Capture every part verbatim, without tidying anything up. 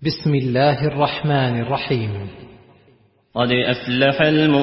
بسم الله الرحمن الرحيم. قد أفلح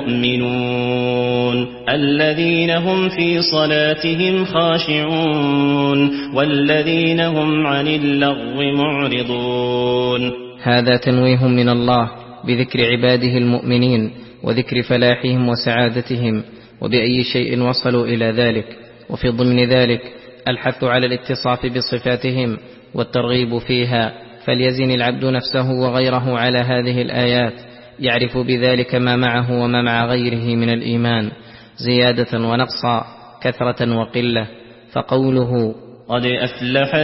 المؤمنون الذين هم في صلاتهم خاشعون والذين هم عن اللغو معرضون. هذا تنويه من الله بذكر عباده المؤمنين وذكر فلاحهم وسعادتهم وبأي شيء وصلوا إلى ذلك، وفي ضمن ذلك الحث على الاتصاف بصفاتهم والترغيب فيها، فليزن العبد نفسه وغيره على هذه الآيات، يعرف بذلك ما معه وما مع غيره من الإيمان زيادة ونقصا، كثرة وقلة. فقوله قد أفلح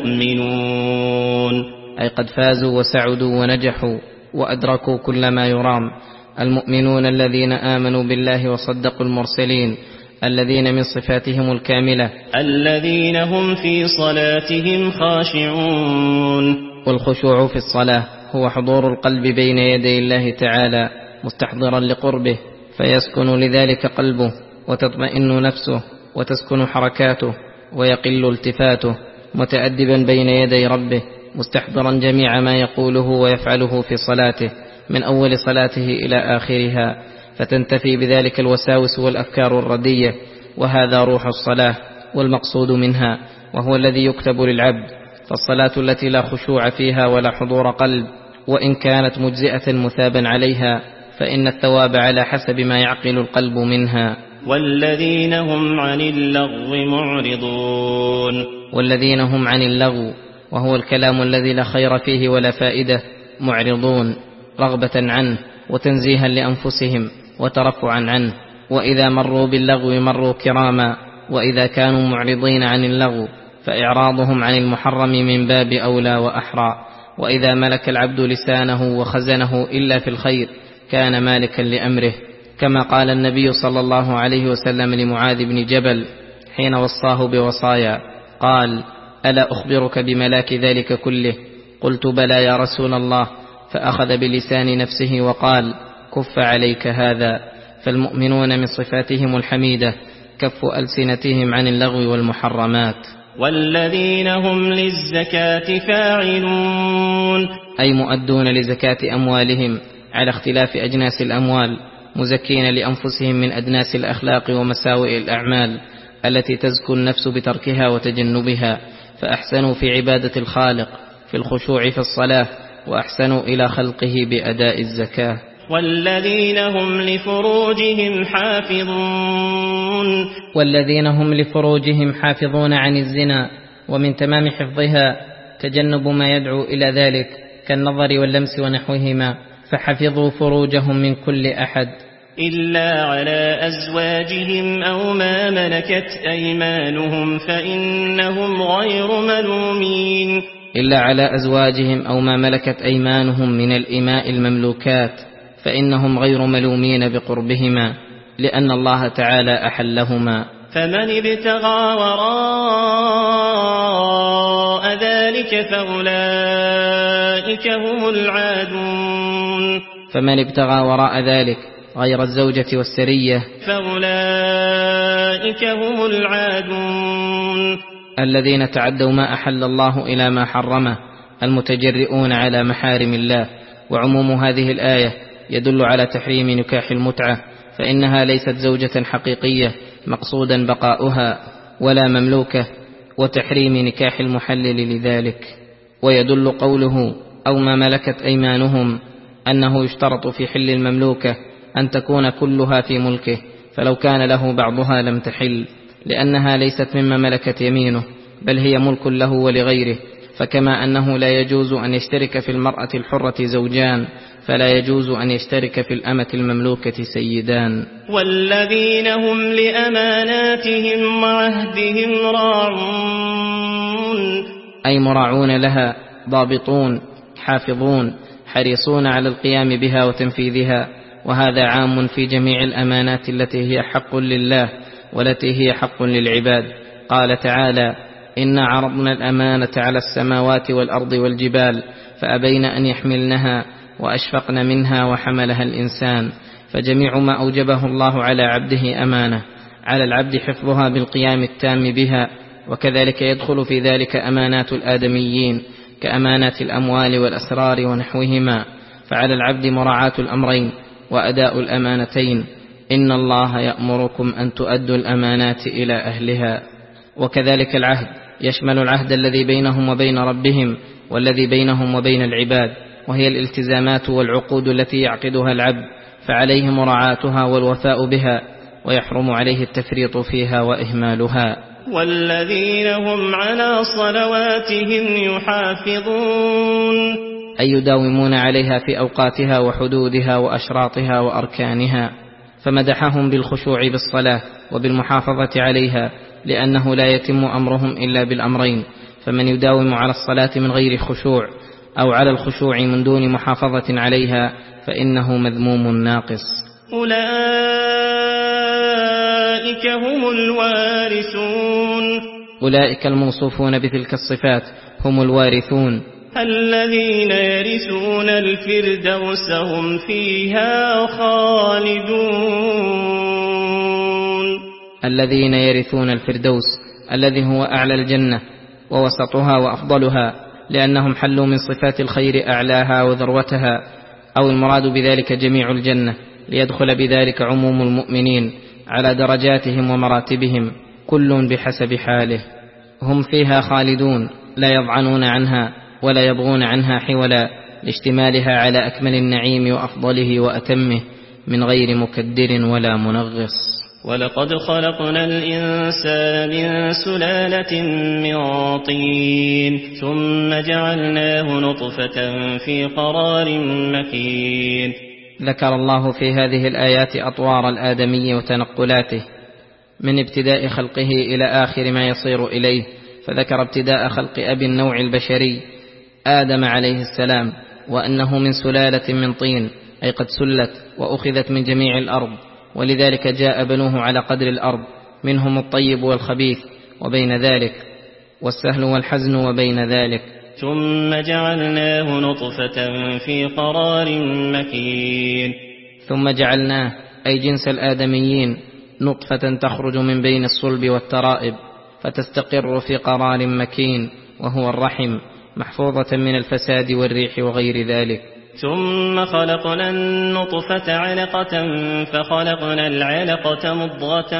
المؤمنون أي قد فازوا وسعدوا ونجحوا وأدركوا كل ما يرام. المؤمنون الذين آمنوا بالله وصدقوا المرسلين، الذين من صفاتهم الكاملة الذين هم في صلاتهم خاشعون. والخشوع في الصلاة هو حضور القلب بين يدي الله تعالى مستحضرا لقربه، فيسكن لذلك قلبه وتطمئن نفسه وتسكن حركاته ويقل التفاته، متأدبا بين يدي ربه مستحضرا جميع ما يقوله ويفعله في صلاته من أول صلاته إلى آخرها، فتنتفي بذلك الوساوس والأفكار الردية. وهذا روح الصلاة والمقصود منها، وهو الذي يكتب للعبد. فالصلاة التي لا خشوع فيها ولا حضور قلب وإن كانت مجزئة مثابا عليها، فإن الثواب على حسب ما يعقل القلب منها. والذين هم عن اللغو معرضون والذين هم عن اللغو وهو الكلام الذي لا خير فيه ولا فائدة معرضون، رغبة عنه وتنزيها لأنفسهم وترفعا عنه. وإذا مروا باللغو مروا كراما، وإذا كانوا معرضين عن اللغو فإعراضهم عن المحرم من باب أولى وأحرى. وإذا ملك العبد لسانه وخزنه إلا في الخير كان مالكا لأمره، كما قال النبي صلى الله عليه وسلم لمعاذ بن جبل حين وصاه بوصايا، قال: ألا أخبرك بملاك ذلك كله؟ قلت: بلى يا رسول الله. فأخذ بلسان نفسه وقال: كف عليك هذا. فالمؤمنون من صفاتهم الحميدة كف ألسنتهم عن اللغو والمحرمات. والذين هم للزكاة فاعلون أي مؤدون لزكاة أموالهم على اختلاف أجناس الأموال، مزكين لأنفسهم من أدناس الأخلاق ومساوئ الأعمال التي تزكو النفس بتركها وتجنبها، فأحسنوا في عبادة الخالق في الخشوع في الصلاة، وأحسنوا إلى خلقه بأداء الزكاة. والذين هم لفروجهم حافظون والذين هم لفروجهم حافظون عن الزنا، ومن تمام حفظها تجنب ما يدعو إلى ذلك كالنظر واللمس ونحوهما، فحفظوا فروجهم من كل أحد إلا على أزواجهم أو ما ملكت أيمانهم فإنهم غير ملومين. إلا على أزواجهم أو ما ملكت أيمانهم من الإماء المملوكات فإنهم غير ملومين بقربهما، لأن الله تعالى أحلهما. فمن ابتغى وراء ذلك فأولئك هم العادون. فمن ابتغى وراء ذلك غير الزوجة والسرية فأولئك هم العادون، الذين تعدوا ما أحل الله إلى ما حرمه، المتجرئون على محارم الله. وعموم هذه الآية يدل على تحريم نكاح المتعة، فإنها ليست زوجة حقيقية مقصودا بقاؤها ولا مملوكة، وتحريم نكاح المحلل لذلك. ويدل قوله أو ما ملكت أيمانهم أنه يشترط في حل المملوكة أن تكون كلها في ملكه، فلو كان له بعضها لم تحل، لأنها ليست مما ملكت يمينه، بل هي ملك له ولغيره. فكما أنه لا يجوز أن يشترك في المرأة الحرة زوجان، فلا يجوز أن يشترك في الأمة المملوكة سيدان. والذين هم لأماناتهم وعهدهم راعون أي مراعون لها، ضابطون حافظون حريصون على القيام بها وتنفيذها. وهذا عام في جميع الأمانات التي هي حق لله والتي هي حق للعباد. قال تعالى: إنا عرضنا الأمانة على السماوات والأرض والجبال فأبين أن يحملنها وأشفقن منها وحملها الإنسان. فجميع ما أوجبه الله على عبده أمانة، على العبد حفظها بالقيام التام بها. وكذلك يدخل في ذلك أمانات الآدميين كأمانات الأموال والأسرار ونحوهما، فعلى العبد مراعاة الأمرين وأداء الأمانتين. إن الله يأمركم أن تؤدوا الأمانات إلى أهلها. وكذلك العهد يشمل العهد الذي بينهم وبين ربهم والذي بينهم وبين العباد، وهي الالتزامات والعقود التي يعقدها العبد، فعليه مراعاتها والوفاء بها، ويحرم عليه التفريط فيها وإهمالها. والذين هم على صلواتهم يحافظون، أي يداومون عليها في أوقاتها وحدودها وأشراطها وأركانها. فمدحهم بالخشوع بالصلاة وبالمحافظة عليها، لأنه لا يتم أمرهم إلا بالأمرين، فمن يداوم على الصلاة من غير خشوع أو على الخشوع من دون محافظة عليها فإنه مذموم ناقص. أولئك هم الوارثون، أولئك الموصوفون بتلك الصفات هم الوارثون الذين يرثون الفردوس هم فيها خالدون، الذين يرثون الفردوس الذي هو أعلى الجنة ووسطها وأفضلها، لأنهم حلوا من صفات الخير أعلاها وذروتها، أو المراد بذلك جميع الجنة، ليدخل بذلك عموم المؤمنين على درجاتهم ومراتبهم كل بحسب حاله. هم فيها خالدون لا يضعنون عنها ولا يبغون عنها حولا، لاشتمالها على أكمل النعيم وأفضله وأتمه من غير مكدر ولا منغص. ولقد خلقنا الإنسان من سلالة من طين ثم جعلناه نطفة في قرار مكين. ذكر الله في هذه الآيات أطوار الآدمي وتنقلاته من ابتداء خلقه إلى آخر ما يصير إليه، فذكر ابتداء خلق أبي النوع البشري آدم عليه السلام، وأنه من سلالة من طين، أي قد سلت وأخذت من جميع الأرض، ولذلك جاء بنوه على قدر الأرض، منهم الطيب والخبيث وبين ذلك، والسهل والحزن وبين ذلك. ثم جعلناه نطفة في قرار مكين. ثم جعلناه أي جنس الآدميين نطفة تخرج من بين الصلب والترائب، فتستقر في قرار مكين وهو الرحم، محفوظة من الفساد والريح وغير ذلك. ثم خلقنا النطفة علقة فخلقنا العلقة مضغة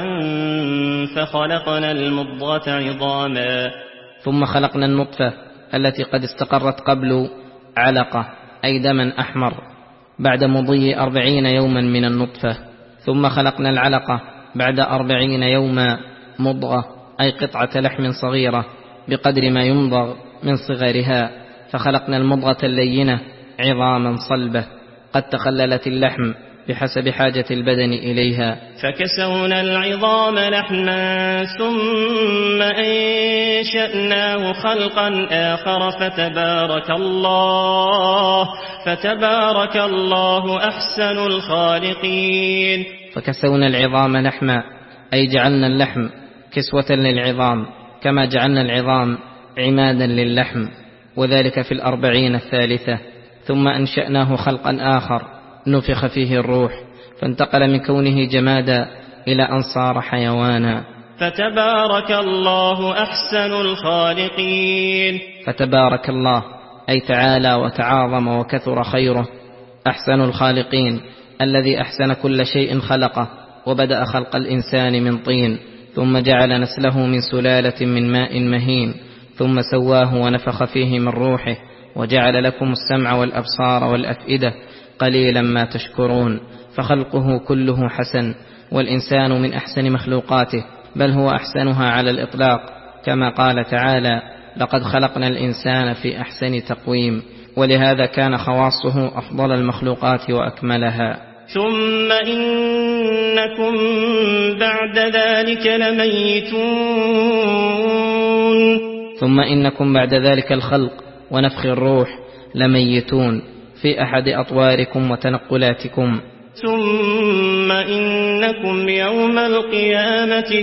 فخلقنا المضغة عظاما. ثم خلقنا النطفة التي قد استقرت قبل علقة أي دما أحمر بعد مضي أربعين يوما من النطفة. ثم خلقنا العلقة بعد أربعين يوما مضغة أي قطعة لحم صغيرة بقدر ما يمضغ من صغرها، فخلقنا المضغة اللينة عظاما صلبة قد تخللت اللحم بحسب حاجة البدن إليها، فكسونا العظام لحما ثم أنشأناه خلقا آخر فتبارك الله فتبارك الله أحسن الخالقين. فكسونا العظام لحما أي جعلنا اللحم كسوة للعظام، كما جعلنا العظام عمادا للحم، وذلك في الأربعين الثالثة. ثم أنشأناه خلقا آخر نفخ فيه الروح، فانتقل من كونه جمادا إلى أن صار حيوانا. فتبارك الله أحسن الخالقين. فتبارك الله أي تعالى وتعاظم وكثر خيره، أحسن الخالقين الذي أحسن كل شيء خلقه، وبدأ خلق الإنسان من طين، ثم جعل نسله من سلالة من ماء مهين، ثم سواه ونفخ فيه من روحه، وجعل لكم السمع والأبصار والأفئدة، قليلا ما تشكرون. فخلقه كله حسن، والإنسان من أحسن مخلوقاته، بل هو أحسنها على الإطلاق، كما قال تعالى: لقد خلقنا الإنسان في أحسن تقويم. ولهذا كان خواصه أفضل المخلوقات وأكملها. ثم إنكم بعد ذلك لميتون. ثم إنكم بعد ذلك الخلق ونفخ الروح لميتون في أحد أطواركم وتنقلاتكم. ثم إنكم يوم القيامة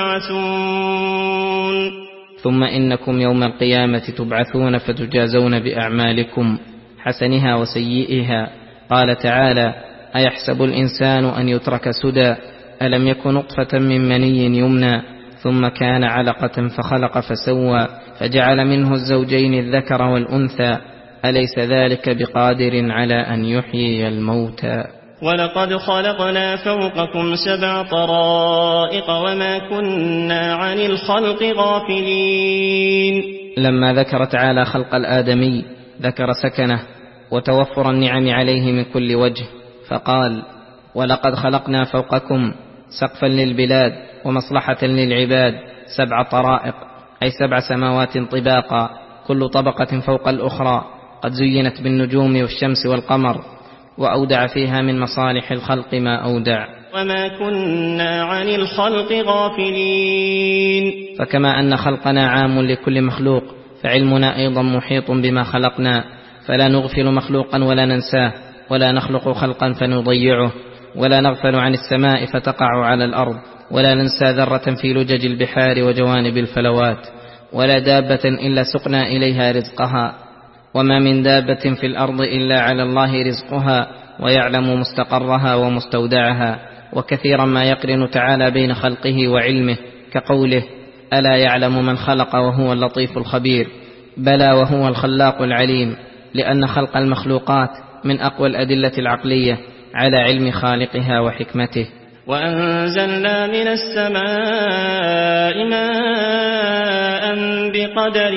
تبعثون. ثم إنكم يوم القيامة تبعثون فتجازون بأعمالكم حسنها وسيئها. قال تعالى: أيحسب الإنسان أن يترك سدى، ألم يكن نطفة من مني يمنى ثم كان علقة فخلق فسوى فجعل منه الزوجين الذكر والأنثى أليس ذلك بقادر على أن يحيي الموتى؟ ولقد خلقنا فوقكم سبع طرائق وما كنا عن الخلق غافلين. لما ذكر تعالى خلق الآدمي ذكر سكنه وتوفر النعم عليه من كل وجه، فقال: ولقد خلقنا فوقكم سقفا للبلاد ومصلحة للعباد سبع طرائق، أي سبع سماوات طباقا كل طبقة فوق الأخرى، قد زينت بالنجوم والشمس والقمر، وأودع فيها من مصالح الخلق ما أودع. وما كنا عن الخلق غافلين. فكما أن خلقنا عام لكل مخلوق فعلمنا أيضا محيط بما خلقنا، فلا نغفل مخلوقا ولا ننساه، ولا نخلق خلقا فنضيعه، ولا نغفل عن السماء فتقع على الأرض، ولا ننسى ذرة في لجج البحار وجوانب الفلوات، ولا دابة إلا سقنا إليها رزقها، وما من دابة في الأرض إلا على الله رزقها ويعلم مستقرها ومستودعها. وكثيرا ما يقرن تعالى بين خلقه وعلمه، كقوله: ألا يعلم من خلق وهو اللطيف الخبير. بلى وهو الخلاق العليم، لأن خلق المخلوقات من أقوى الأدلة العقلية على علم خالقها وحكمته. وأنزلنا من السماء ماء بقدر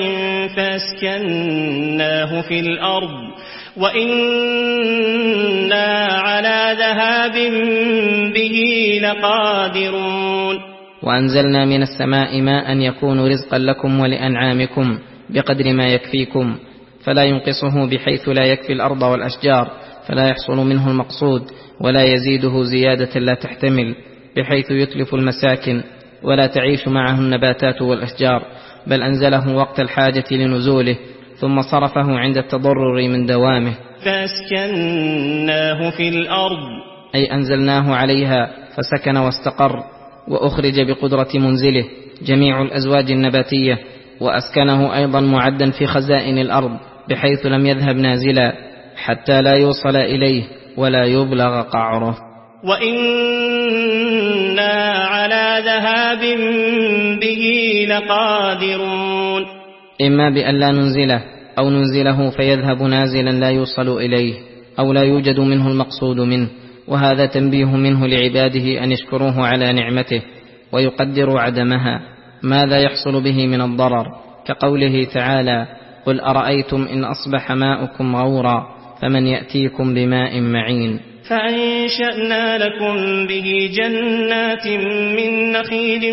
فأسكناه في الأرض وإنا على ذهاب به لقادرون. وأنزلنا من السماء ماء يكون رزقا لكم ولأنعامكم بقدر ما يكفيكم، فلا ينقصه بحيث لا يكفي الأرض والأشجار، فلا يحصل منه المقصود، ولا يزيده زيادة لا تحتمل، بحيث يتلف المساكن ولا تعيش معه النباتات والأشجار، بل أنزله وقت الحاجة لنزوله ثم صرفه عند التضرر من دوامه. فأسكناه في الأرض، أي أنزلناه عليها فسكن واستقر، وأخرج بقدرة منزله جميع الأزواج النباتية، وأسكنه أيضا معدا في خزائن الأرض بحيث لم يذهب نازلا حتى لا يوصل إليه ولا يبلغ قعره. وإنا على ذهاب به لقادرون، إما بأن لا ننزله أو ننزله فيذهب نازلا لا يوصل إليه، أو لا يوجد منه المقصود منه، وهذا تنبيه منه لعباده أن يشكروه على نعمته ويقدروا عدمها ماذا يحصل به من الضرر، كقوله تعالى: قل أرأيتم إن أصبح ماؤكم غورا فمن يأتيكم بماء معين. فأنشأنا لكم به جنات من نخيل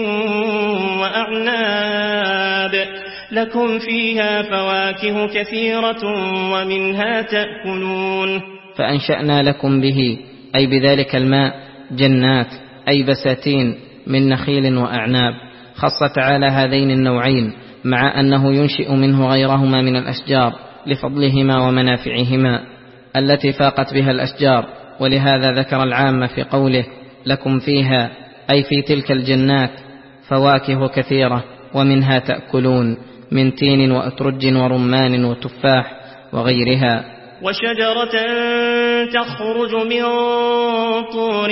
وأعناب لكم فيها فواكه كثيرة ومنها تأكلون. فأنشأنا لكم به أي بذلك الماء جنات، أي بساتين من نخيل وأعناب. خص تعالى هذين النوعين مع أنه ينشئ منه غيرهما من الأشجار لفضلهما ومنافعهما التي فاقت بها الأشجار، ولهذا ذكر العام في قوله: لكم فيها، أي في تلك الجنات، فواكه كثيرة ومنها تأكلون، من تين وأترج ورمان وتفاح وغيرها. وشجرة تخرج من طور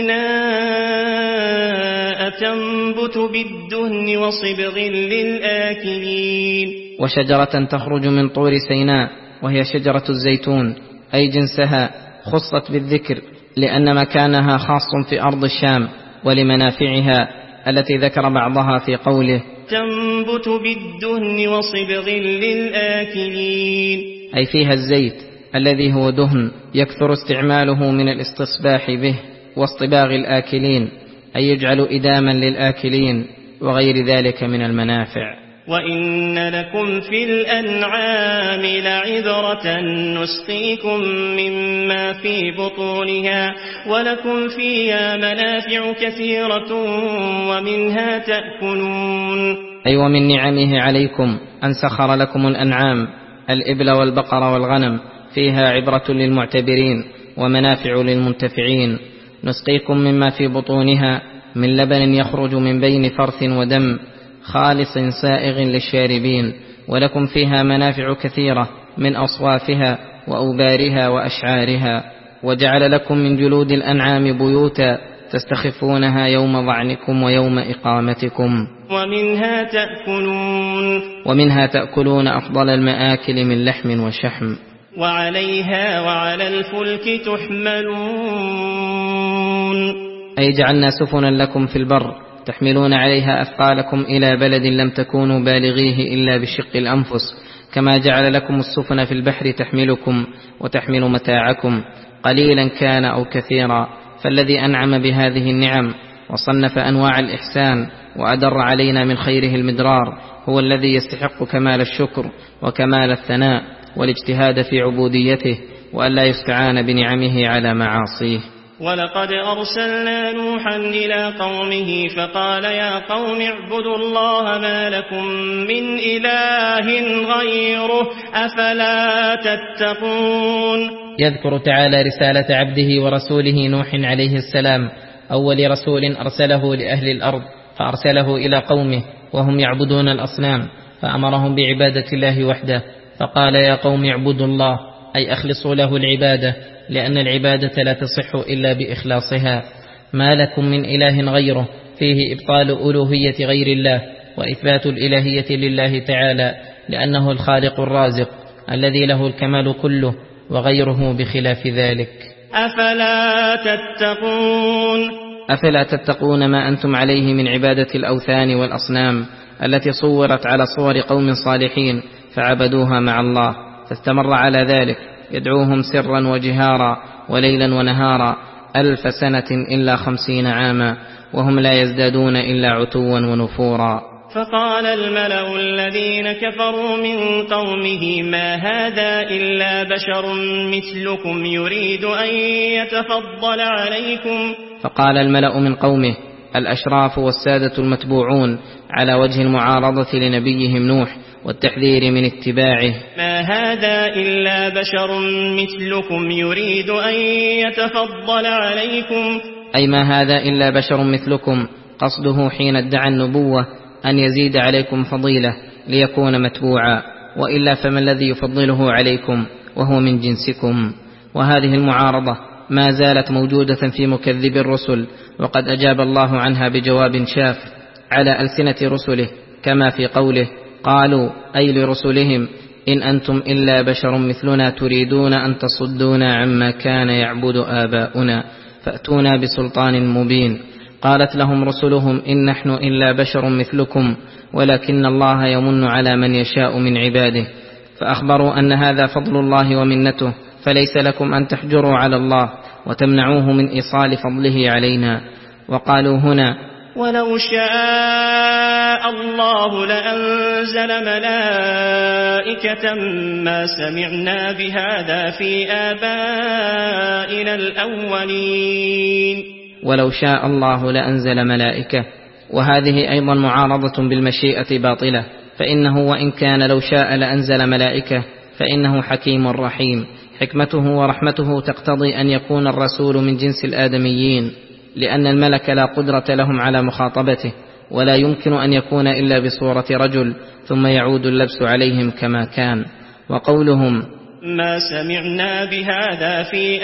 سيناء تنبت بالدهن وصبغ للآكلين. وشجرة تخرج من طور سيناء وهي شجرة الزيتون، أي جنسها خصت بالذكر لأن مكانها خاص في أرض الشام ولمنافعها التي ذكر بعضها في قوله: تنبت بالدهن وصبغ للآكلين، أي فيها الزيت الذي هو دهن يكثر استعماله من الاستصباح به، واصطباغ الآكلين أي يجعل إداما للآكلين، وغير ذلك من المنافع. وإن لكم في الأنعام لعبرة نسقيكم مما في بطونها ولكم فيها منافع كثيرة ومنها تأكلون. أي ومن نعمه عليكم أن سخر لكم الأنعام الإبل والبقر والغنم، فيها عبرة للمعتبرين ومنافع للمنتفعين. نسقيكم مما في بطونها من لبن يخرج من بين فرث ودم خالص سائغ للشاربين، ولكم فيها منافع كثيرة من أصوافها وأوبارها وأشعارها. وجعل لكم من جلود الأنعام بيوتا تستخفونها يوم ظعنكم ويوم إقامتكم ومنها تأكلون ومنها تأكلون أفضل المآكل من لحم وشحم وعليها وعلى الفلك تحملون أي جعلنا سفنا لكم في البر تحملون عليها أثقالكم إلى بلد لم تكونوا بالغيه إلا بشق الأنفس، كما جعل لكم السفن في البحر تحملكم وتحمل متاعكم قليلا كان أو كثيرا. فالذي أنعم بهذه النعم وصنف أنواع الإحسان وأدر علينا من خيره المدرار هو الذي يستحق كمال الشكر وكمال الثناء والاجتهاد في عبوديته، وألا يستعان بنعمه على معاصيه. ولقد أرسلنا نوحا إلى قومه فقال يا قوم اعبدوا الله ما لكم من إله غيره أفلا تتقون. يذكر تعالى رسالة عبده ورسوله نوح عليه السلام، أول رسول أرسله لأهل الأرض، فأرسله إلى قومه وهم يعبدون الأصنام، فأمرهم بعبادة الله وحده، فقال يا قوم اعبدوا الله، أي أخلصوا له العبادة، لأن العبادة لا تصح إلا بإخلاصها. ما لكم من إله غيره فيه إبطال ألوهية غير الله وإثبات الإلهية لله تعالى، لأنه الخالق الرازق الذي له الكمال كله، وغيره بخلاف ذلك. أفلا تتقون أفلا تتقون ما أنتم عليه من عبادة الأوثان والأصنام التي صورت على صور قوم صالحين فعبدوها مع الله، فاستمر على ذلك يدعوهم سرا وجهارا وليلا ونهارا ألف سنة إلا خمسين عاما، وهم لا يزدادون إلا عتوا ونفورا. فقال الملأ الذين كفروا من قومه ما هذا إلا بشر مثلكم يريد أن يتفضل عليكم. فقال الملأ من قومه الأشراف والسادة المتبوعون على وجه المعارضة لنبيهم نوح والتحذير من اتباعه، ما هذا إلا بشر مثلكم يريد أن يتفضل عليكم، أي ما هذا إلا بشر مثلكم، قصده حين ادعى النبوة أن يزيد عليكم فضيلة ليكون متبوعا، وإلا فما الذي يفضله عليكم وهو من جنسكم. وهذه المعارضة ما زالت موجودة في مكذب الرسل، وقد أجاب الله عنها بجواب شاف على ألسنة رسله، كما في قوله قالوا أي لرسلهم إن أنتم إلا بشر مثلنا تريدون أن تصدونا عما كان يعبد آباؤنا فأتونا بسلطان مبين. قالت لهم رسلهم إن نحن إلا بشر مثلكم ولكن الله يمن على من يشاء من عباده، فأخبروا أن هذا فضل الله ومنته، فليس لكم أن تحجروا على الله وتمنعوه من إيصال فضله علينا. وقالوا هنا ولو شاء الله لأنزل ملائكة ما سمعنا بهذا في آبائنا الأولين. ولو شاء الله لأنزل ملائكة، وهذه أيضا معارضة بالمشيئة باطلة، فإنه وإن كان لو شاء لأنزل ملائكة فإنه حكيم رحيم، حكمته ورحمته تقتضي أن يكون الرسول من جنس الآدميين، لأن الملك لا قدرة لهم على مخاطبته، ولا يمكن أن يكون إلا بصورة رجل ثم يعود اللبس عليهم كما كان. وقولهم ما سمعنا بهذا في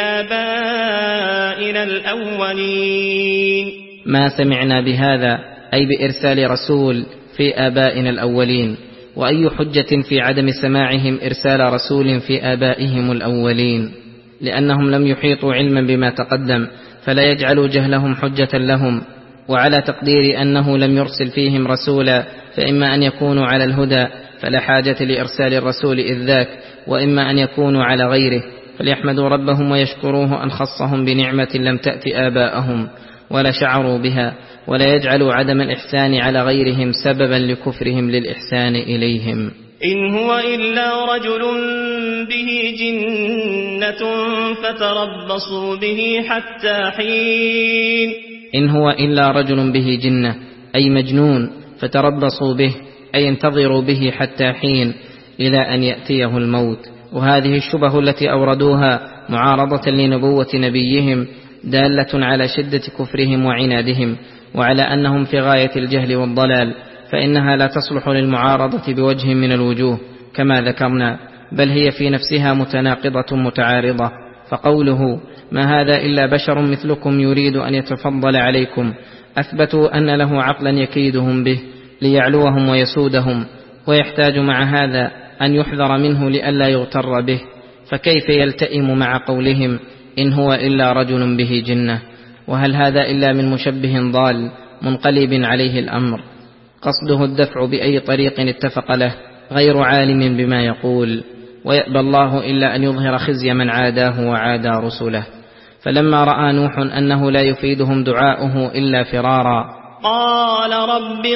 آبائنا الأولين، ما سمعنا بهذا أي بإرسال رسول في آبائنا الأولين، وأي حجة في عدم سماعهم إرسال رسول في آبائهم الأولين، لأنهم لم يحيطوا علما بما تقدم، فلا يجعلوا جهلهم حجة لهم. وعلى تقدير أنه لم يرسل فيهم رسولا فإما أن يكونوا على الهدى فلا حاجة لإرسال الرسول إذ ذاك، وإما أن يكونوا على غيره فليحمدوا ربهم ويشكروه أن خصهم بنعمة لم تأت آباءهم ولا شعروا بها، ولا يجعلوا عدم الإحسان على غيرهم سببا لكفرهم للإحسان إليهم. إن هو إلا رجل به جنة فتربصوا به حتى حين. إن هو إلا رجل به جنة أي مجنون، فتربصوا به أي انتظروا به حتى حين إلى أن يأتيه الموت. وهذه الشبه التي أوردوها معارضة لنبوة نبيهم دالة على شدة كفرهم وعنادهم، وعلى أنهم في غاية الجهل والضلال، فإنها لا تصلح للمعارضة بوجه من الوجوه كما ذكرنا، بل هي في نفسها متناقضة متعارضة. فقوله ما هذا إلا بشر مثلكم يريد أن يتفضل عليكم. أثبتوا أن له عقلا يكيدهم به ليعلوهم ويسودهم، ويحتاج مع هذا أن يحذر منه لئلا يغتر به، فكيف يلتئم مع قولهم إن هو إلا رجل به جنة؟ وهل هذا إلا من مشبه ضال منقلب عليه الأمر قصده الدفع بأي طريق اتفق له، غير عالم بما يقول، ويأبى الله إلا أن يظهر خزي من عاداه وعادى رسله. فلما رأى نوح أنه لا يفيدهم دعاؤه إلا فرارا قال رب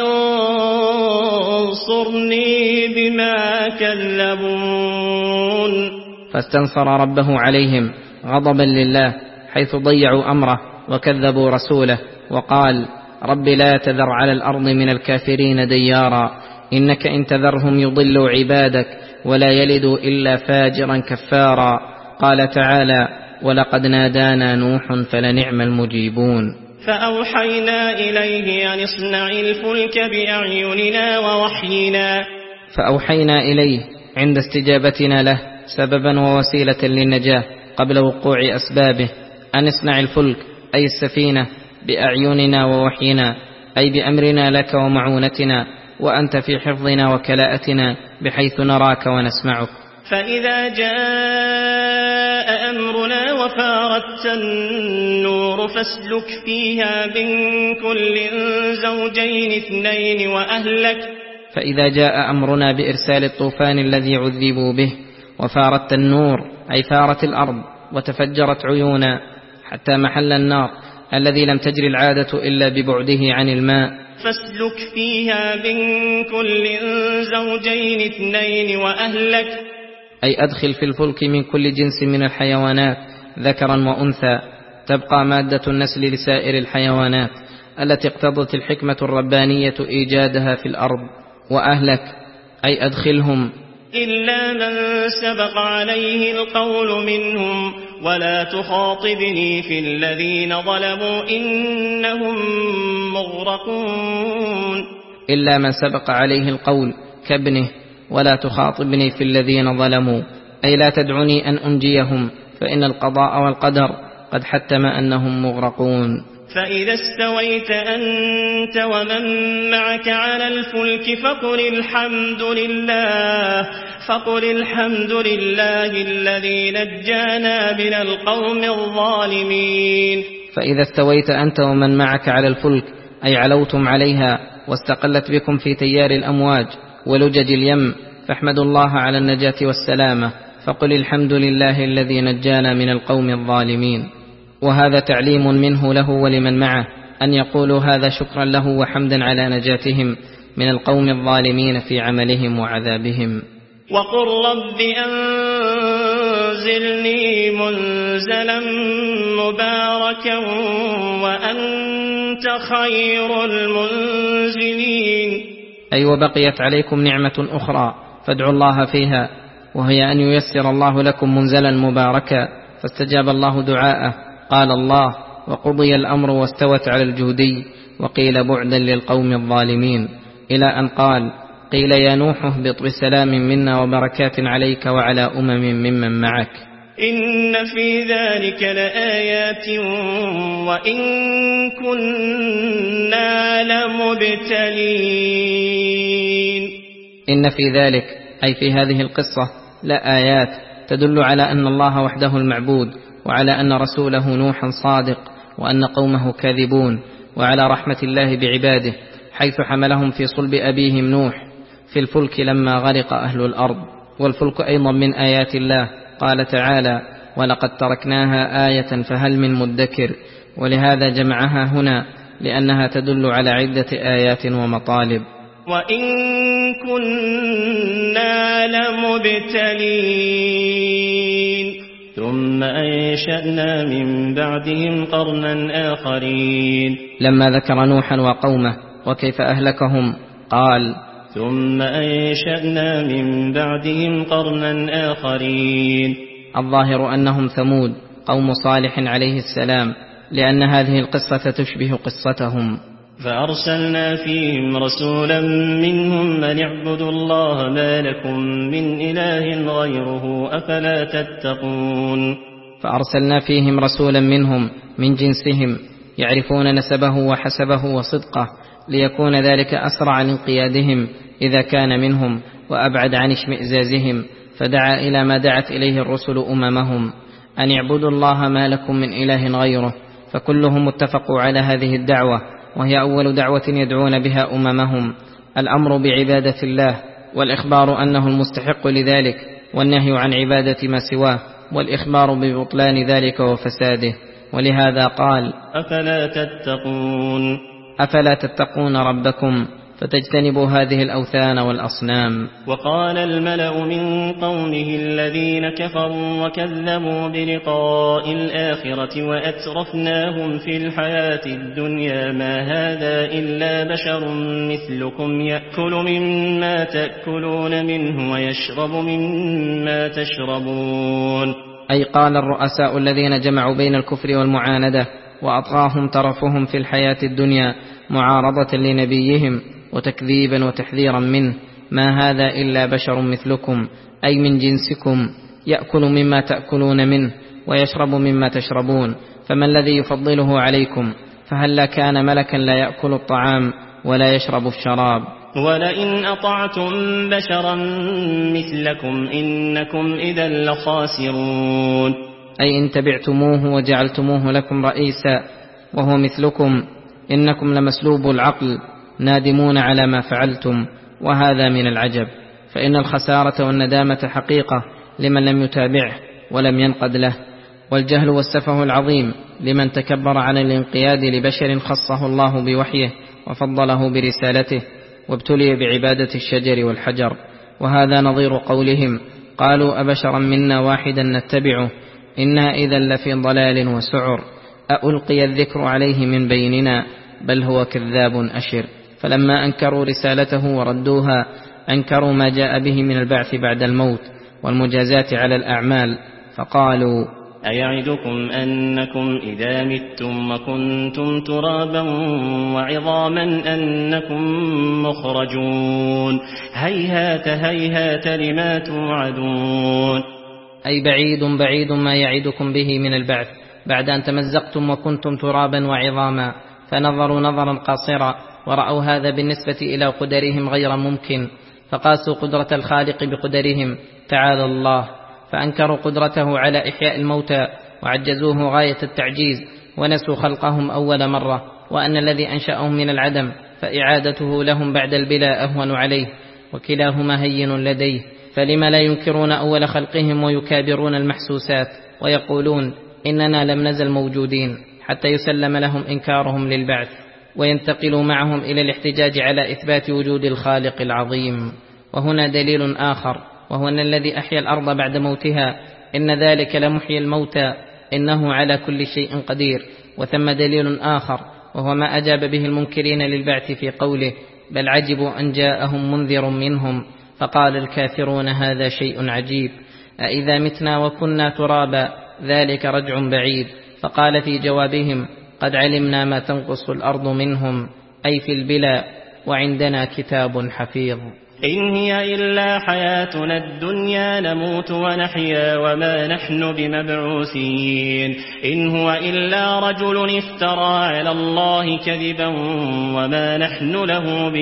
انصرني بما كذبون، فاستنصر ربه عليهم غضبا لله حيث ضيعوا أمره وكذبوا رسوله، وقال رب لا تذر على الأرض من الكافرين ديارا إنك إن تذرهم يضلوا عبادك ولا يلدوا إلا فاجرا كفارا. قال تعالى ولقد نادانا نوح فلنعم المجيبون. فأوحينا إليه أن اصنع الفلك بأعيننا ووحينا فأوحينا إليه عند استجابتنا له سببا ووسيلة للنجاة قبل وقوع أسبابه أن اصنع الفلك أي السفينة بأعيننا ووحينا أي بأمرنا لك ومعونتنا، وأنت في حفظنا وكلاءتنا بحيث نراك ونسمعك. فإذا جاء أمرنا وفارت النور فاسلك فيها من كل زوجين اثنين وأهلك فإذا جاء أمرنا بإرسال الطوفان الذي عذبوا به وفارت النور أي فارت الأرض وتفجرت عيونا حتى محل النار الذي لم تجري العادة إلا ببعده عن الماء. فاسلك فيها من كل زوجين اثنين وأهلك أي أدخل في الفلك من كل جنس من الحيوانات ذكرا وأنثى، تبقى مادة النسل لسائر الحيوانات التي اقتضت الحكمة الربانية إيجادها في الأرض. وأهلك أي أدخلهم إلا من سبق عليه القول منهم ولا تخاطبني في الذين ظلموا إنهم مغرقون. إلا من سبق عليه القول كابنه ولا تخاطبني في الذين ظلموا، أي لا تدعني أن أنجيهم فإن القضاء والقدر قد حتم أنهم مغرقون. فإذا استويت أنت ومن معك على الفلك فقل الحمد لله فقل الحمد لله الذي نجانا من القوم الظالمين. فإذا استويت أنت ومن معك على الفلك أي علوتم عليها واستقلت بكم في تيار الأمواج ولجج اليم، فاحمدوا الله على النجاة والسلامة، فقل الحمد لله الذي نجانا من القوم الظالمين. وهذا تعليم منه له ولمن معه أن يقولوا هذا شكرا له وحمدا على نجاتهم من القوم الظالمين في عملهم وعذابهم. وقل رب أنزلني منزلا مباركا وأنت خير المنزلين. أي وبقيت عليكم نعمة أخرى فادعوا الله فيها، وهي أن ييسر الله لكم منزلا مباركا، فاستجاب الله دعاءه. قال الله وقضي الأمر واستوت على الجودي وقيل بعدا للقوم الظالمين، إلى أن قال قيل يا نوح اهبط بسلام منا وبركات عليك وعلى أمم ممن معك. إن في ذلك لآيات وإن كنا لمبتلين. إن في ذلك أي في هذه القصة لآيات تدل على أن الله وحده المعبود، وعلى أن رسوله نوحا صادق، وأن قومه كاذبون، وعلى رحمة الله بعباده حيث حملهم في صلب أبيهم نوح في الفلك لما غرق أهل الأرض. والفلك أيضا من آيات الله، قال تعالى ولقد تركناها آية فهل من مدكر، ولهذا جمعها هنا لأنها تدل على عدة آيات ومطالب. وإن كنا لمبتلين ثم أنشأنا من بعدهم قرنا آخرين. لما ذكر نوحا وقومه وكيف أهلكهم قال ثم أنشأنا من بعدهم قرنا آخرين. الظاهر أنهم ثمود قوم صالح عليه السلام، لأن هذه القصة تشبه قصتهم. فأرسلنا فيهم رسولا منهم من اعبدوا الله ما لكم من إله غيره أفلا تتقون. فأرسلنا فيهم رسولا منهم من جنسهم يعرفون نسبه وحسبه وصدقه، ليكون ذلك أسرع لانقيادهم إذا كان منهم، وأبعد عن اشمئزازهم. فدعا إلى ما دعت إليه الرسل أممهم، أن اعبدوا الله ما لكم من إله غيره، فكلهم اتفقوا على هذه الدعوة، وهي أول دعوة يدعون بها أممهم، الأمر بعبادة الله، والإخبار أنه المستحق لذلك، والنهي عن عبادة ما سواه، والإخبار ببطلان ذلك وفساده. ولهذا قال: أفلا تتقون أفلا تتقون ربكم فتجتنبوا هذه الأوثان والأصنام. وقال الملأ من قومه الذين كفروا وكذبوا بلقاء الآخرة وأترفناهم في الحياة الدنيا ما هذا إلا بشر مثلكم يأكل مما تأكلون منه ويشرب مما تشربون. أي قال الرؤساء الذين جمعوا بين الكفر والمعاندة وأطغاهم ترفهم في الحياة الدنيا معارضة لنبيهم وتكذيبا وتحذيرا منه: ما هذا إلا بشر مثلكم، أي من جنسكم، يأكل مما تأكلون منه ويشرب مما تشربون، فما الذي يفضله عليكم؟ فهلا كان ملكا لا يأكل الطعام ولا يشرب الشراب؟ ولئن أطعتم بشرا مثلكم إنكم إذا لخاسرون. أي إن تبعتموه وجعلتموه لكم رئيسا وهو مثلكم إنكم لمسلوب العقل نادمون على ما فعلتم. وهذا من العجب، فإن الخسارة والندامة حقيقة لمن لم يتابعه ولم ينقد له، والجهل والسفه العظيم لمن تكبر عن الانقياد لبشر خصه الله بوحيه وفضله برسالته وابتلي بعبادة الشجر والحجر. وهذا نظير قولهم: قالوا أبشرا منا واحدا نتبعه إنا إذا لفي ضلال وسعر، ألقي الذكر عليه من بيننا بل هو كذاب أشر. فلما أنكروا رسالته وردوها أنكروا ما جاء به من البعث بعد الموت والمجازات على الأعمال، فقالوا: أيعدكم أنكم إذا متم وكنتم ترابا وعظاما أنكم مخرجون هيهات هيهات لما توعدون. أي بعيد بعيد ما يعدكم به من البعث بعد أن تمزقتم وكنتم ترابا وعظاما. فنظروا نظرا قاصرا ورأوا هذا بالنسبة إلى قدرهم غير ممكن، فقاسوا قدرة الخالق بقدرهم تعالى الله، فأنكروا قدرته على إحياء الموتى وعجزوه غاية التعجيز، ونسوا خلقهم أول مرة، وأن الذي أنشأهم من العدم فإعادته لهم بعد البلا أهون عليه، وكلاهما هين لديه. فلما لا ينكرون أول خلقهم ويكابرون المحسوسات ويقولون إننا لم نزل موجودين، حتى يسلم لهم إنكارهم للبعث وينتقلوا معهم إلى الاحتجاج على إثبات وجود الخالق العظيم. وهنا دليل آخر، وهو أن الذي أحيا الأرض بعد موتها إن ذلك لمحيي الموتى إنه على كل شيء قدير. وثم دليل آخر، وهو ما أجاب به المنكرين للبعث في قوله: بل عجبوا أن جاءهم منذر منهم فقال الكافرون هذا شيء عجيب، أإذا متنا وكنا ترابا ذلك رجع بعيد. فقال في جوابهم: قد علمنا ما تنقص الأرض منهم، أي في البلا، وعندنا كتاب حفيظ. إن هي إلا حياتنا الدنيا نموت ونحيا وما نحن بمبعوثين. إن هو إلا رجل افترى على الله كذبا وما نحن له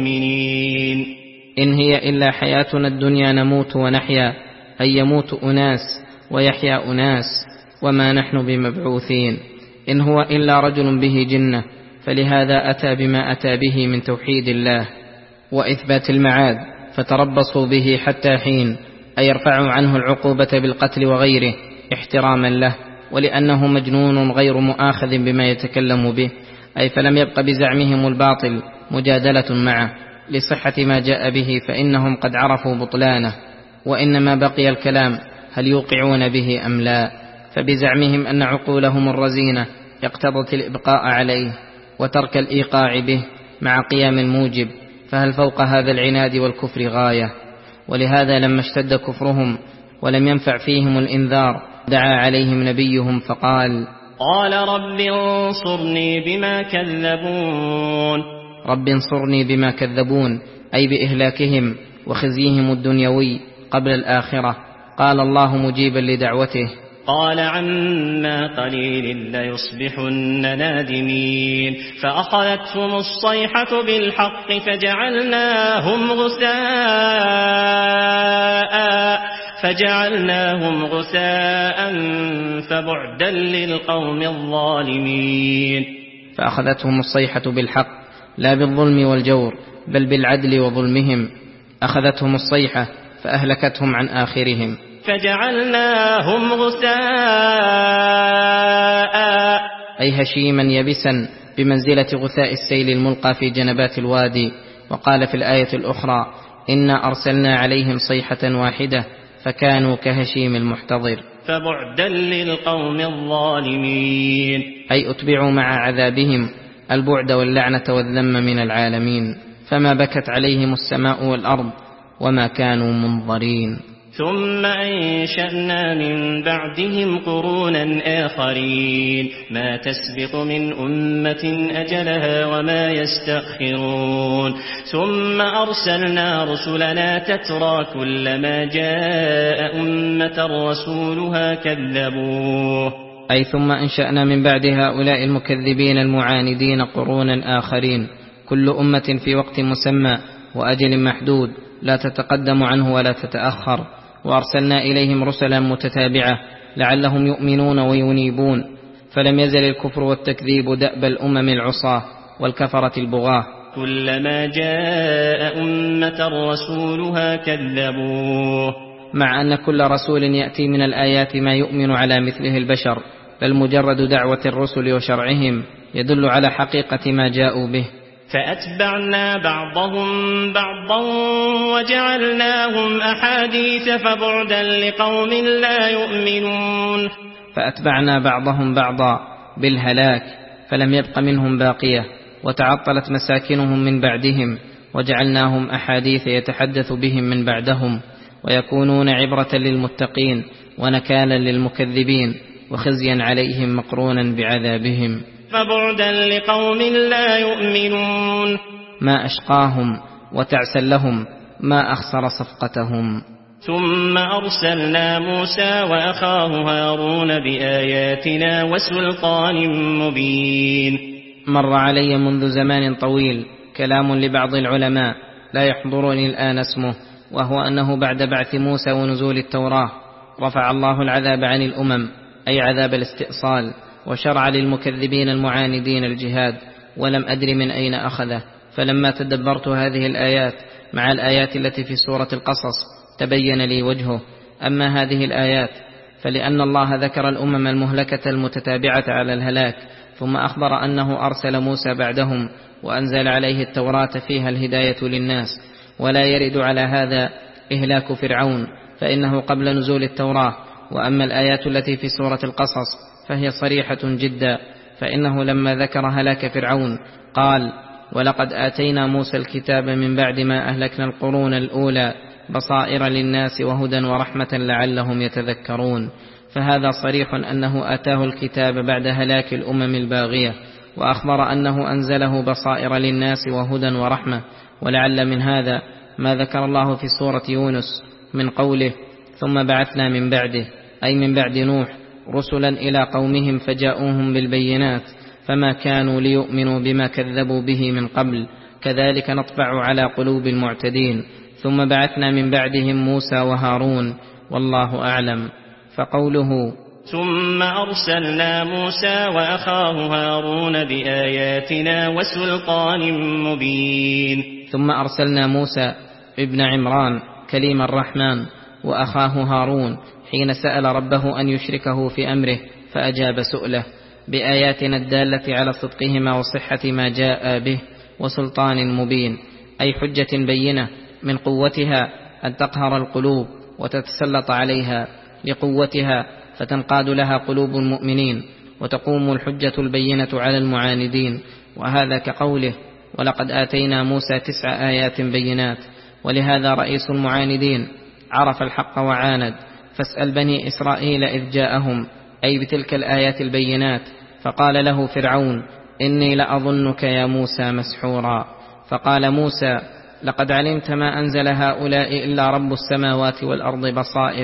بمؤمنين. إن هي إلا حياتنا الدنيا نموت ونحيا، أي يموت أناس ويحيا أناس، وما نحن بمبعوثين. إن هو إلا رجل به جنة، فلهذا أتى بما أتى به من توحيد الله وإثبات المعاد، فتربصوا به حتى حين، أي يرفعوا عنه العقوبة بالقتل وغيره احتراما له، ولأنه مجنون غير مؤاخذ بما يتكلم به، أي فلم يبق بزعمهم الباطل مجادلة معه لصحة ما جاء به، فإنهم قد عرفوا بطلانه، وإنما بقي الكلام هل يوقعون به أم لا. فبزعمهم أن عقولهم الرزينة اقتضت الإبقاء عليه وترك الإيقاع به مع قيام الموجب، فهل فوق هذا العناد والكفر غاية؟ ولهذا لما اشتد كفرهم ولم ينفع فيهم الإنذار دعا عليهم نبيهم فقال: قال رب انصرني بما كذبون. رب انصرني بما كذبون، أي بإهلاكهم وخزيهم الدنيوي قبل الآخرة. قال الله مجيبا لدعوته: قال عما قليل ليصبحن نادمين فأخذتهم الصيحة بالحق فجعلناهم غثاء فجعلناهم غثاء فبعدا للقوم الظالمين. فأخذتهم الصيحة بالحق لا بالظلم والجور بل بالعدل وظلمهم، أخذتهم الصيحة فأهلكتهم عن آخرهم. فجعلناهم غثاء أي هشيما يبسا بمنزلة غثاء السيل الملقى في جنبات الوادي. وقال في الآية الأخرى إنا أرسلنا عليهم صيحة واحدة فكانوا كهشيم المحتضر. فبعدا للقوم الظالمين أي أتبعوا مع عذابهم البعد واللعنة والذم من العالمين، فما بكت عليهم السماء والأرض وما كانوا منظرين. ثم أنشأنا من بعدهم قرونا آخرين ما تسبق من أمة أجلها وما يستأخرون ثم أرسلنا رسلنا تترى كلما جاء أمة رسولها كذبوه. أي ثم أنشأنا من بعد هؤلاء المكذبين المعاندين قرونا آخرين، كل أمة في وقت مسمى وأجل محدود لا تتقدم عنه ولا تتأخر، وأرسلنا إليهم رسلا متتابعة لعلهم يؤمنون وينيبون، فلم يزل الكفر والتكذيب دأب الأمم العصاة والكفرة البغاة. كلما جاء أمة رسولها كذبوه، مع أن كل رسول يأتي من الآيات ما يؤمن على مثله البشر، بل مجرد دعوة الرسل وشرعهم يدل على حقيقة ما جاءوا به. فأتبعنا بعضهم بعضا وجعلناهم أحاديث فبعدا لقوم لا يؤمنون. فأتبعنا بعضهم بعضا بالهلاك فلم يبق منهم باقية، وتعطلت مساكنهم من بعدهم، وجعلناهم أحاديث يتحدث بهم من بعدهم، ويكونون عبرة للمتقين ونكالا للمكذبين وخزيا عليهم مقرونا بعذابهم. فبعدا لقوم لا يؤمنون. ما أشقاهم وتعسا لهم، ما أخسر صفقتهم. ثم أرسلنا موسى وأخاه هارون بآياتنا وسلطان مبين. مر علي منذ زمان طويل كلام لبعض العلماء لا يحضرني الآن اسمه، وهو أنه بعد بعث موسى ونزول التوراة رفع الله العذاب عن الأمم، أي عذاب الاستئصال، وشرع للمكذبين المعاندين الجهاد، ولم أدر من أين أخذه. فلما تدبرت هذه الآيات مع الآيات التي في سورة القصص تبين لي وجهه. أما هذه الآيات فلأن الله ذكر الأمم المهلكة المتتابعة على الهلاك، ثم أخبر أنه أرسل موسى بعدهم وأنزل عليه التوراة فيها الهداية للناس، ولا يرد على هذا إهلاك فرعون فإنه قبل نزول التوراة. وأما الآيات التي في سورة القصص فهي صريحة جدا، فإنه لما ذكر هلاك فرعون قال ولقد آتينا موسى الكتاب من بعد ما أهلكنا القرون الأولى بصائر للناس وهدى ورحمة لعلهم يتذكرون. فهذا صريح أنه آتاه الكتاب بعد هلاك الأمم الباغية، وأخبر أنه أنزله بصائر للناس وهدى ورحمة. ولعل من هذا ما ذكر الله في سورة يونس من قوله ثم بعثنا من بعده، أي من بعد نوح، رسلا إلى قومهم فجاءوهم بالبينات فما كانوا ليؤمنوا بما كذبوا به من قبل، كذلك نطبع على قلوب المعتدين. ثم بعثنا من بعدهم موسى وهارون، والله أعلم. فقوله ثم أرسلنا موسى وأخاه هارون بآياتنا وسلطان مبين. ثم أرسلنا موسى ابن عمران كليم الرحمن وأخاه هارون حين سأل ربه أن يشركه في أمره فأجاب سؤله بآياتنا الدالة على صدقهما وصحة ما جاء به، وسلطان مبين، أي حجة بينة من قوتها أن تقهر القلوب وتتسلط عليها لقوتها فتنقاد لها قلوب المؤمنين، وتقوم الحجة البينة على المعاندين. وهذا كقوله ولقد آتينا موسى تسع آيات بينات. ولهذا رئيس المعاندين عرف الحق وعاند، فاسأل بني إسرائيل إذ جاءهم، أي بتلك الآيات البينات، فقال له فرعون إني لأظنك يا موسى مسحورا. فقال موسى لقد علمت ما أنزل هؤلاء إلا رب السماوات والأرض بصائر،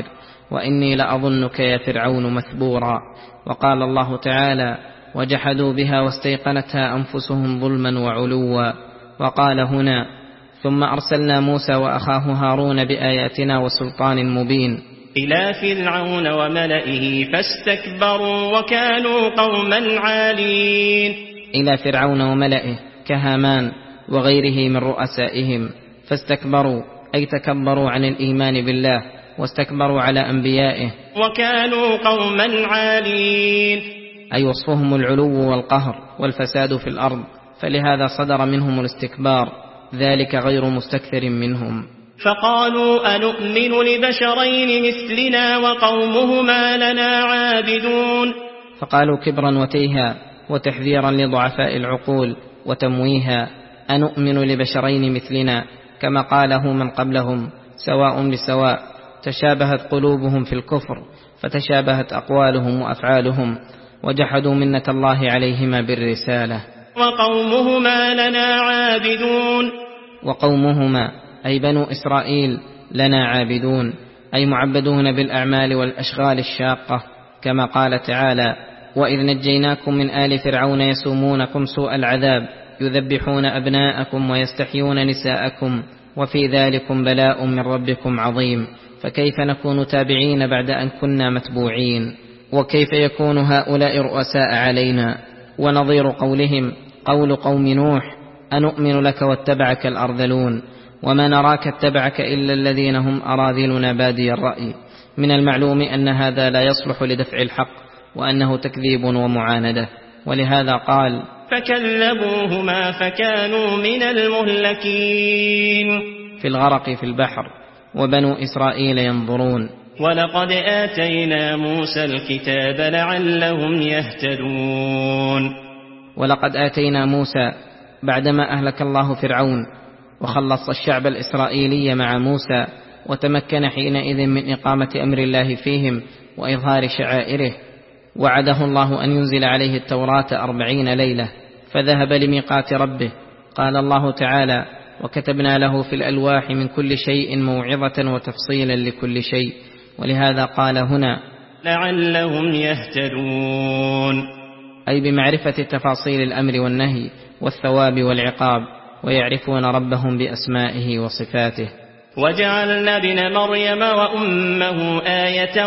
وإني لأظنك يا فرعون مثبورا. وقال الله تعالى: وجحدوا بها واستيقنتها أنفسهم ظلما وعلوا. وقال هنا: ثم أرسلنا موسى وأخاه هارون بآياتنا وسلطان مبين إلى فرعون وملئه فاستكبروا وكانوا قوما عالين. إلى فرعون وملئه كهامان وغيره من رؤسائهم، فاستكبروا أي تكبروا عن الإيمان بالله واستكبروا على أنبيائه. وكانوا قوما عالين أي وصفهم العلو والقهر والفساد في الأرض، فلهذا صدر منهم الاستكبار، ذلك غير مستكثر منهم. فقالوا أنؤمن لبشرين مثلنا وقومهما لنا عابدون. فقالوا كبرا وتيها وتحذيرا لضعفاء العقول وتمويها: أنؤمن لبشرين مثلنا، كما قاله من قبلهم سواء بسواء، تشابهت قلوبهم في الكفر فتشابهت أقوالهم وأفعالهم، وجحدوا منة الله عليهما بالرسالة. وقومهما لنا عابدون. وقومهما أي بنو إسرائيل لنا عابدون، أي معبدون بالأعمال والأشغال الشاقة، كما قال تعالى: وإذ نجيناكم من آل فرعون يسومونكم سوء العذاب يذبحون أبناءكم ويستحيون نساءكم وفي ذلكم بلاء من ربكم عظيم. فكيف نكون تابعين بعد أن كنا متبوعين؟ وكيف يكون هؤلاء رؤساء علينا؟ ونظير قولهم قول قوم نوح: أنؤمن لك واتبعك الأرذلون، وما نراك اتبعك إلا الذين هم أراذلنا بادي الرأي. من المعلوم أن هذا لا يصلح لدفع الحق، وأنه تكذيب ومعاندة، ولهذا قال: فكذبوهما فكانوا من المهلكين. في الغرق في البحر، وبنو إسرائيل ينظرون. ولقد آتينا موسى الكتاب لعلهم يهتدون. ولقد آتينا موسى بعدما أهلك الله فرعون وخلص الشعب الإسرائيلي مع موسى، وتمكن حينئذ من إقامة أمر الله فيهم وإظهار شعائره، وعده الله أن ينزل عليه التوراة أربعين ليلة، فذهب لميقات ربه. قال الله تعالى: وكتبنا له في الألواح من كل شيء موعظة وتفصيلا لكل شيء. ولهذا قال هنا: لعلهم يهتدون، أي بمعرفة تفاصيل الأمر والنهي والثواب والعقاب، ويعرفون ربهم بأسمائه وصفاته. وجعلنا ابن مريم وأمه آية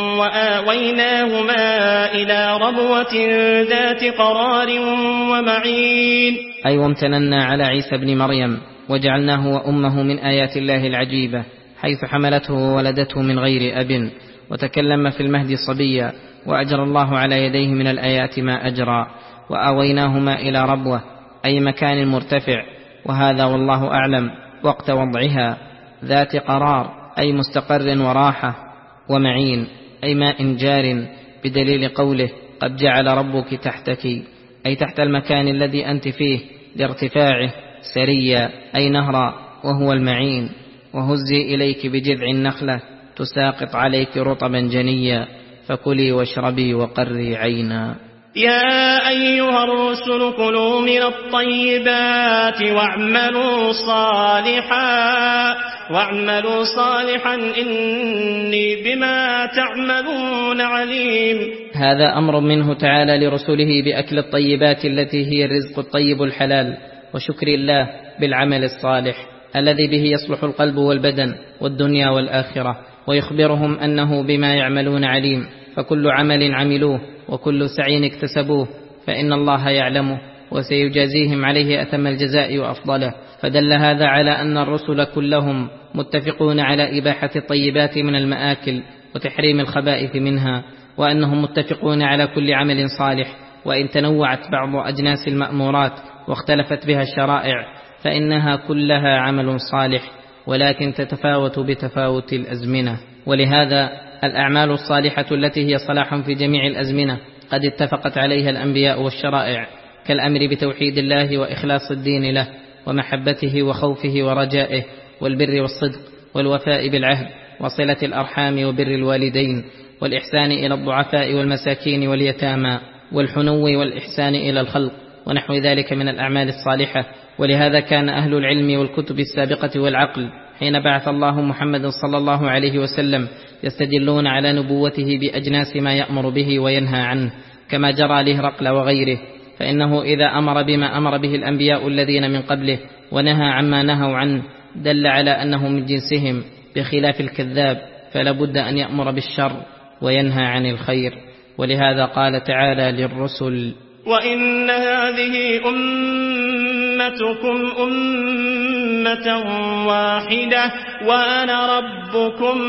وآويناهما إلى ربوة ذات قرار ومعين. أي وامتننا على عيسى بن مريم وجعلناه وأمه من آيات الله العجيبة، حيث حملته وولدته من غير أب، وتكلم في المهد صبيا، وأجرى الله على يديه من الآيات ما أجرى. وآويناهما إلى ربوة أي مكان مرتفع، وهذا والله أعلم وقت وضعها، ذات قرار أي مستقر وراحة، ومعين أي ماء جار، بدليل قوله: قد جعل ربك تحتك، أي تحت المكان الذي أنت فيه لارتفاعه، سريا أي نهرا وهو المعين. وهزي إليك بجذع النخلة تساقط عليك رطبا جنيا، فكلي واشربي وقري عينا. يا أيها الرسل كلوا من الطيبات واعملوا صالحا واعملوا صالحا إني بما تعملون عليم. هذا أمر منه تعالى لرسله بأكل الطيبات التي هي الرزق الطيب الحلال، وشكر الله بالعمل الصالح الذي به يصلح القلب والبدن والدنيا والآخرة، ويخبرهم أنه بما يعملون عليم، فكل عمل عملوه وكل سعي اكتسبوه فإن الله يعلمه وسيجازيهم عليه أتم الجزاء وأفضله. فدل هذا على أن الرسل كلهم متفقون على إباحة الطيبات من المآكل وتحريم الخبائث منها، وأنهم متفقون على كل عمل صالح، وإن تنوعت بعض أجناس المأمورات واختلفت بها الشرائع فإنها كلها عمل صالح، ولكن تتفاوت بتفاوت الأزمنة. ولهذا الأعمال الصالحة التي هي صلاح في جميع الأزمنة قد اتفقت عليها الأنبياء والشرائع، كالأمر بتوحيد الله وإخلاص الدين له ومحبته وخوفه ورجائه، والبر والصدق والوفاء بالعهد وصلة الأرحام وبر الوالدين، والإحسان إلى الضعفاء والمساكين واليتامى، والحنو والإحسان إلى الخلق، ونحو ذلك من الأعمال الصالحة. ولهذا كان أهل العلم والكتب السابقة والعقل حين بعث الله محمد صلى الله عليه وسلم يستدلون على نبوته بأجناس ما يأمر به وينهى عنه، كما جرى لهرقل وغيره، فإنه إذا أمر بما أمر به الأنبياء الذين من قبله ونهى عما نهوا عنه دل على أنه من جنسهم، بخلاف الكذاب فلا بد أن يأمر بالشر وينهى عن الخير. ولهذا قال تعالى للرسل: وإن هذه أمتكم أمة واحدة وأنا ربكم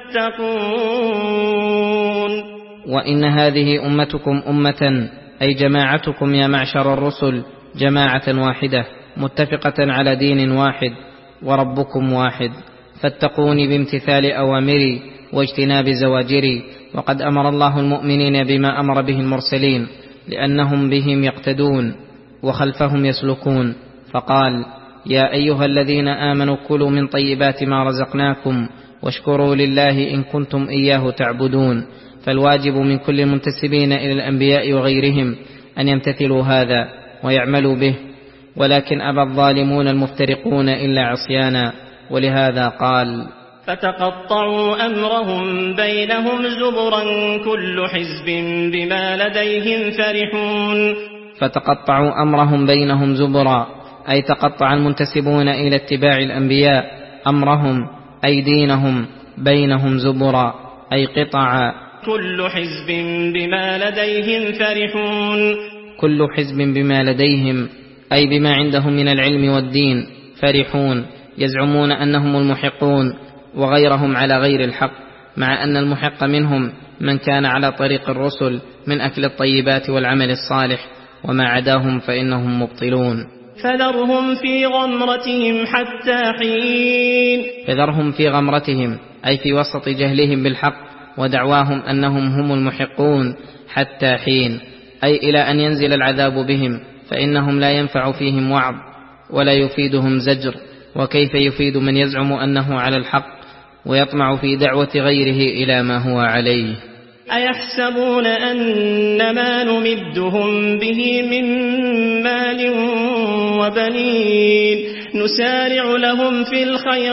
فاتقون. وإن هذه أمتكم أمة أي جماعتكم يا معشر الرسل جماعة واحدة متفقة على دين واحد وربكم واحد، فاتقوني بامتثال أوامري واجتناب زواجري. وقد أمر الله المؤمنين بما أمر به المرسلين لأنهم بهم يقتدون وخلفهم يسلكون، فقال: يا أيها الذين آمنوا كلوا من طيبات ما رزقناكم واشكروا لله إن كنتم إياه تعبدون. فالواجب من كل المنتسبين إلى الأنبياء وغيرهم أن يمتثلوا هذا ويعملوا به، ولكن أبى الظالمون المفترقون إلا عصيانا. ولهذا قال: فتقطعوا أمرهم بينهم زبرا كل حزب بما لديهم فرحون. فتقطعوا أمرهم بينهم زبرا أي تقطع المنتسبون إلى اتباع الأنبياء أمرهم أي دينهم بينهم زبرا أي قطعا. كل حزب بما لديهم فرحون. كل حزب بما لديهم أي بما عندهم من العلم والدين فرحون، يزعمون أنهم المحقون وغيرهم على غير الحق، مع أن المحق منهم من كان على طريق الرسل من أكل الطيبات والعمل الصالح، وما عداهم فإنهم مبطلون. فذرهم في غمرتهم حتى حين. فذرهم في غمرتهم أي في وسط جهلهم بالحق ودعواهم أنهم هم المحقون حتى حين، أي إلى أن ينزل العذاب بهم، فإنهم لا ينفع فيهم وعظ ولا يفيدهم زجر. وكيف يفيد من يزعم أنه على الحق ويطمع في دعوة غيره إلى ما هو عليه؟ أيحسبون أن ما نمدهم به من مال وبنين نسارع لهم في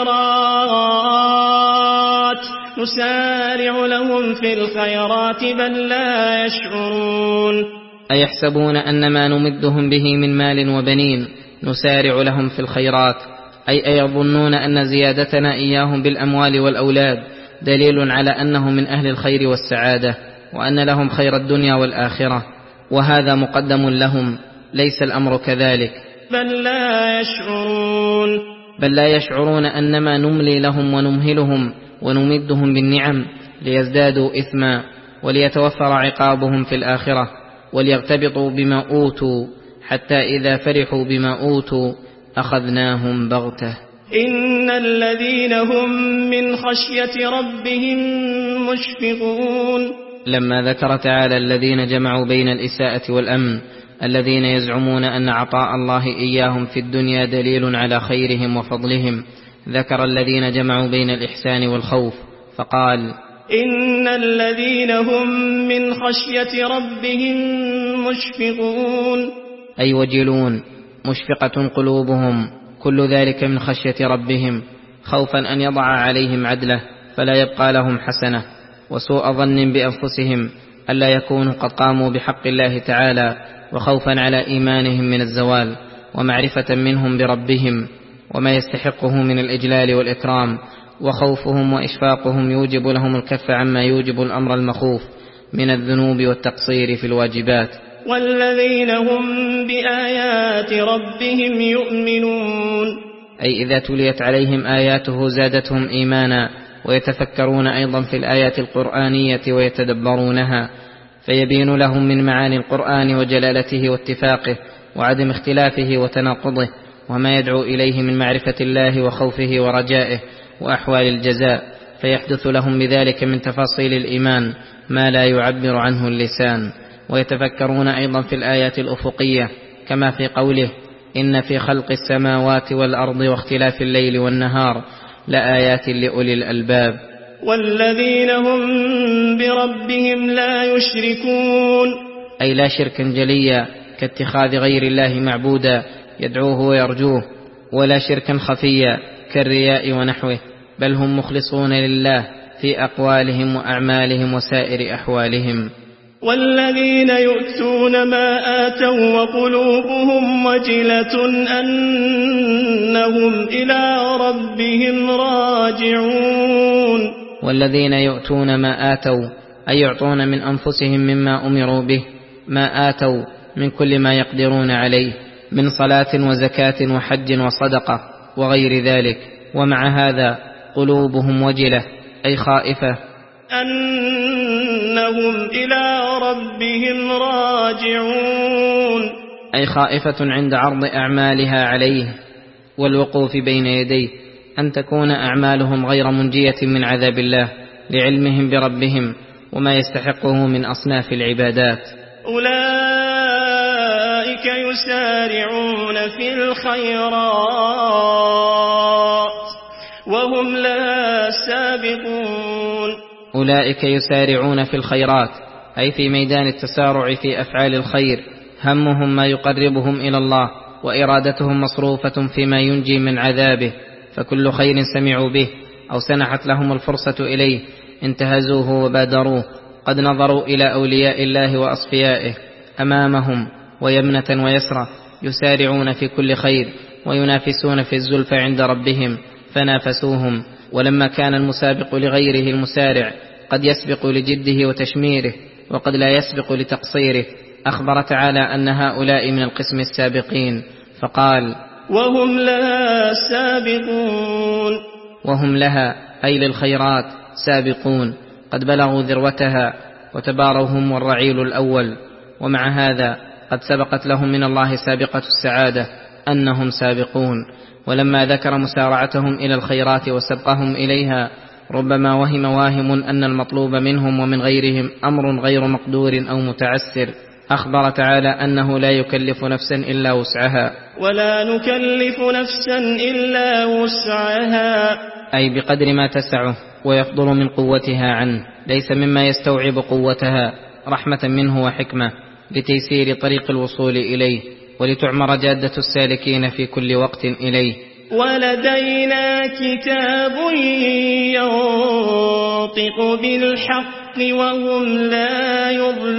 الخيرات نسارع لهم في الخيرات بل لا يشعرون. أيحسبون أن ما نمدهم به من مال وبنين نسارع لهم في الخيرات أي أيظنون أن زيادتنا إياهم بالأموال والأولاد دليل على أنه من أهل الخير والسعادة، وأن لهم خير الدنيا والآخرة، وهذا مقدم لهم. ليس الأمر كذلك، بل لا يشعرون. بل لا يشعرون أنما نملي لهم ونمهلهم ونمدهم بالنعم ليزدادوا إثما وليتوفر عقابهم في الآخرة وليغتبطوا بما أوتوا، حتى إذا فرحوا بما أوتوا أخذناهم بغتة. إن الذين هم من خشية ربهم مشفقون. لما ذكر تعالى الذين جمعوا بين الإساءة والأمن الذين يزعمون أن عطاء الله إياهم في الدنيا دليل على خيرهم وفضلهم، ذكر الذين جمعوا بين الإحسان والخوف فقال: إن الذين هم من خشية ربهم مشفقون أي وجلون، مشفقة قلوبهم، كل ذلك من خشية ربهم، خوفا أن يضع عليهم عدله فلا يبقى لهم حسنة، وسوء ظن بأنفسهم ألا يكونوا قد قاموا بحق الله تعالى، وخوفا على إيمانهم من الزوال، ومعرفة منهم بربهم وما يستحقه من الإجلال والإكرام، وخوفهم وإشفاقهم يوجب لهم الكف عما يوجب الأمر المخوف من الذنوب والتقصير في الواجبات. والذين هم بآيات ربهم يؤمنون أي إذا تليت عليهم آياته زادتهم إيمانا، ويتفكرون أيضا في الآيات القرآنية ويتدبرونها، فيبين لهم من معاني القرآن وجلالته واتفاقه وعدم اختلافه وتناقضه، وما يدعو إليه من معرفة الله وخوفه ورجائه وأحوال الجزاء، فيحدث لهم بذلك من تفاصيل الإيمان ما لا يعبر عنه اللسان. ويتفكرون أيضا في الآيات الأفقية، كما في قوله: إن في خلق السماوات والأرض واختلاف الليل والنهار لآيات لأولي الألباب. والذين هم بربهم لا يشركون أي لا شركا جليا كاتخاذ غير الله معبودا يدعوه ويرجوه، ولا شركا خفيا كالرياء ونحوه، بل هم مخلصون لله في أقوالهم وأعمالهم وسائر أحوالهم. والذين يؤتون ما آتوا وقلوبهم وجلة أنهم إلى ربهم راجعون. والذين يؤتون ما آتوا أي يعطون من أنفسهم مما أمروا به، ما آتوا من كل ما يقدرون عليه من صلاة وزكاة وحج وصدقة وغير ذلك، ومع هذا قلوبهم وجلة أي خائفة أنهم إلى ربهم راجعون، أي خائفة عند عرض أعمالها عليه والوقوف بين يديه أن تكون أعمالهم غير منجية من عذاب الله لعلمهم بربهم وما يستحقه من أصناف العبادات. أولئك يسارعون في الخيرات وهم لا سابقون. أولئك يسارعون في الخيرات أي في ميدان التسارع في أفعال الخير، همهم ما يقربهم إلى الله وإرادتهم مصروفة فيما ينجي من عذابه، فكل خير سمعوا به أو سنحت لهم الفرصة إليه انتهزوه وبادروه، قد نظروا إلى أولياء الله وأصفيائه أمامهم ويمنة ويسرى يسارعون في كل خير وينافسون في الزلفى عند ربهم فنافسوهم. ولما كان المسابق لغيره المسارع قد يسبق لجده وتشميره وقد لا يسبق لتقصيره، أخبر تعالى أن هؤلاء من القسم السابقين فقال وهم لها سابقون. وهم لها أي للخيرات سابقون، قد بلغوا ذروتها وتباروا هم والرعيل الأول، ومع هذا قد سبقت لهم من الله سابقة السعادة أنهم سابقون. ولما ذكر مسارعتهم إلى الخيرات وسبقهم إليها ربما وهم واهم أن المطلوب منهم ومن غيرهم أمر غير مقدور أو متعسر، أخبر تعالى أنه لا يكلف نفسا إلا وسعها، ولا نكلف نفسا إلا وسعها، أي بقدر ما تسعه ويفضل من قوتها عنه، ليس مما يستوعب قوتها، رحمة منه وحكمة لتيسير طريق الوصول إليه ولتعمر جادة السالكين في كل وقت إليه. ولدينا كتاب ينطق بالحق وهم لا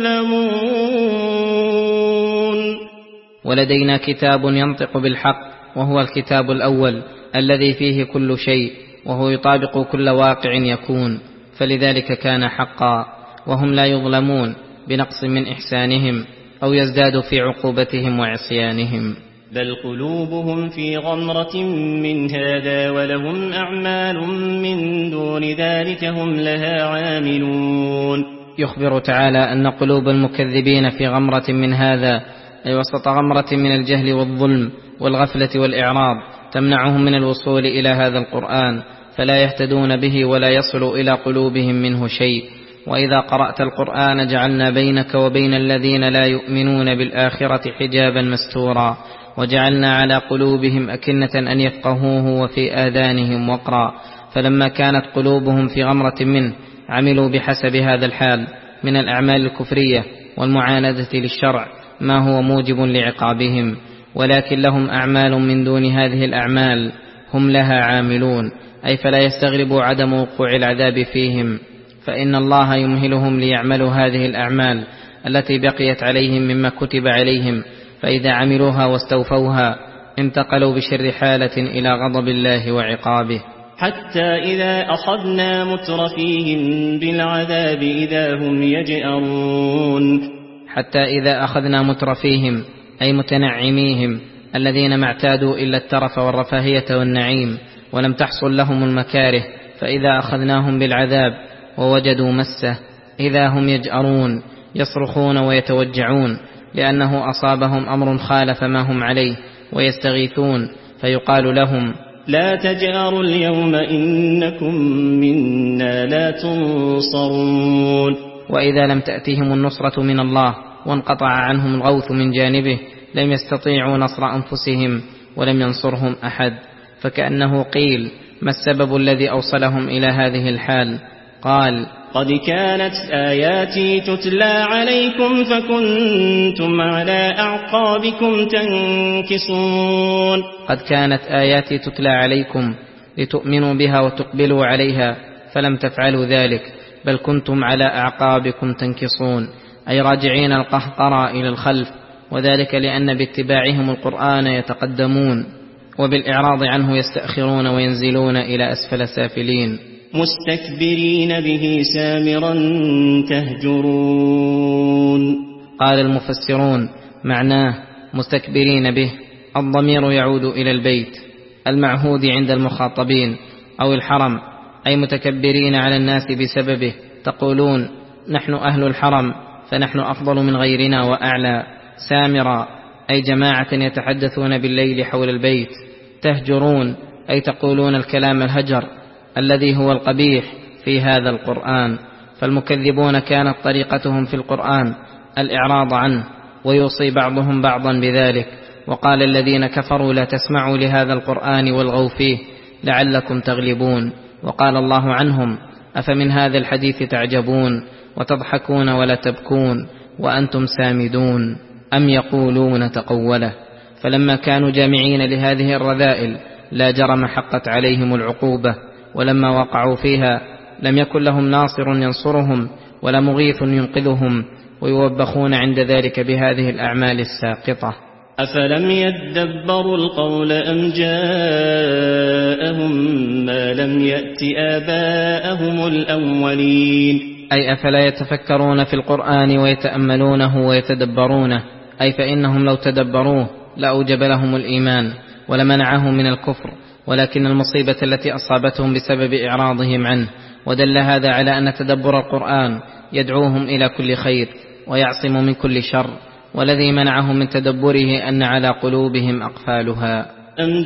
يظلمون. ولدينا كتاب ينطق بالحق وهو الكتاب الأول الذي فيه كل شيء وهو يطابق كل واقع يكون، فلذلك كان حقا، وهم لا يظلمون بنقص من إحسانهم أو يزداد في عقوبتهم وعصيانهم. بل قلوبهم في غمرة من هذا ولهم أعمال من دون ذلك هم لها عاملون. يخبر تعالى أن قلوب المكذبين في غمرة من هذا، أي وسط غمرة من الجهل والظلم والغفلة والإعراض تمنعهم من الوصول إلى هذا القرآن، فلا يهتدون به ولا يصل إلى قلوبهم منه شيء. وإذا قرأت القرآن جعلنا بينك وبين الذين لا يؤمنون بالآخرة حجابا مستورا، وجعلنا على قلوبهم أكنة أن يفقهوه وفي آذانهم وقرا. فلما كانت قلوبهم في غمرة منه عملوا بحسب هذا الحال من الأعمال الكفرية والمعاندة للشرع ما هو موجب لعقابهم، ولكن لهم أعمال من دون هذه الأعمال هم لها عاملون، أي فلا يستغرب عدم وقوع العذاب فيهم، فإن الله يمهلهم ليعملوا هذه الأعمال التي بقيت عليهم مما كتب عليهم، فإذا عملوها واستوفوها انتقلوا بشر حالة إلى غضب الله وعقابه. حتى إذا أخذنا مترفيهم بالعذاب إذا هم يجأرون. حتى إذا أخذنا مترفيهم أي متنعميهم الذين ما اعتادوا إلا الترف والرفاهية والنعيم ولم تحصل لهم المكاره، فإذا أخذناهم بالعذاب ووجدوا مسه إذا هم يجأرون يصرخون ويتوجعون لأنه أصابهم أمر خالف ما هم عليه ويستغيثون، فيقال لهم لا تجأروا اليوم إنكم منا لا تنصرون. وإذا لم تأتهم النصرة من الله وانقطع عنهم الغوث من جانبه لم يستطيعوا نصر أنفسهم ولم ينصرهم أحد، فكأنه قيل ما السبب الذي أوصلهم إلى هذه الحال؟ قال قد كانت آياتي تتلى عليكم فكنتم على أعقابكم تنكصون. قد كانت آياتي تتلى عليكم لتؤمنوا بها وتقبلوا عليها فلم تفعلوا ذلك، بل كنتم على أعقابكم تنكصون، أي راجعين القهقرى إلى الخلف، وذلك لأن باتباعهم القرآن يتقدمون، وبالإعراض عنه يستأخرون وينزلون إلى أسفل سافلين. مستكبرين به سامرا تهجرون. قال المفسرون معناه مستكبرين به، الضمير يعود إلى البيت المعهود عند المخاطبين أو الحرم، أي متكبرين على الناس بسببه، تقولون نحن أهل الحرم فنحن أفضل من غيرنا وأعلى. سامرا أي جماعة يتحدثون بالليل حول البيت. تهجرون أي تقولون الكلام الهجر الذي هو القبيح في هذا القرآن. فالمكذبون كانت طريقتهم في القرآن الإعراض عنه، ويوصي بعضهم بعضا بذلك. وقال الذين كفروا لا تسمعوا لهذا القرآن والغوا فيه لعلكم تغلبون. وقال الله عنهم أفمن هذا الحديث تعجبون وتضحكون ولا تبكون وأنتم سامدون أم يقولون تقوله. فلما كانوا جامعين لهذه الرذائل لا جرم حقت عليهم العقوبة، ولما وقعوا فيها لم يكن لهم ناصر ينصرهم ولا مغيث ينقذهم، ويوبخون عند ذلك بهذه الأعمال الساقطة. أفلم يدبروا القول أم جاءهم ما لم يأت آباءهم الأولين. أي أفلا يتفكرون في القرآن ويتأملونه ويتدبرونه، أي فإنهم لو تدبروه لأوجب لهم الإيمان ولمنعهم من الكفر، ولكن المصيبة التي أصابتهم بسبب إعراضهم عنه. ودل هذا على أن تدبر القرآن يدعوهم إلى كل خير ويعصم من كل شر، والذي منعهم من تدبره أن على قلوبهم أقفالها. أم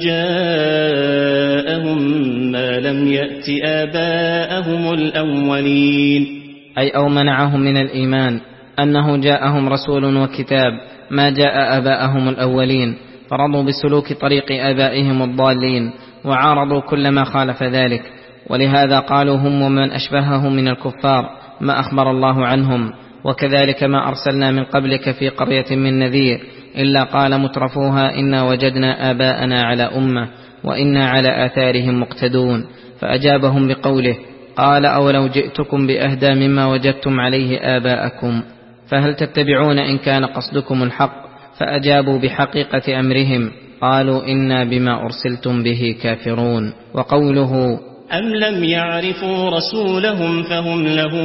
جاءهم ما لم يأت آباءهم الأولين. أي أو منعهم من الإيمان أنه جاءهم رسول وكتاب ما جاء آباءهم الأولين، فرضوا بسلوك طريق آبائهم الضالين وعارضوا كل ما خالف ذلك. ولهذا قالوا هم ومن أشبههم من الكفار ما أخبر الله عنهم. وكذلك ما أرسلنا من قبلك في قرية من نذير إلا قال مترفوها إنا وجدنا آباءنا على أمة وإنا على آثارهم مقتدون. فأجابهم بقوله قال أولو جئتكم بأهدى مما وجدتم عليه آباءكم فهل تتبعون إن كان قصدكم الحق. فأجابوا بحقيقة أمرهم قالوا إنا بما أرسلتم به كافرون. وقوله أم لم يعرفوا رسولهم فهم له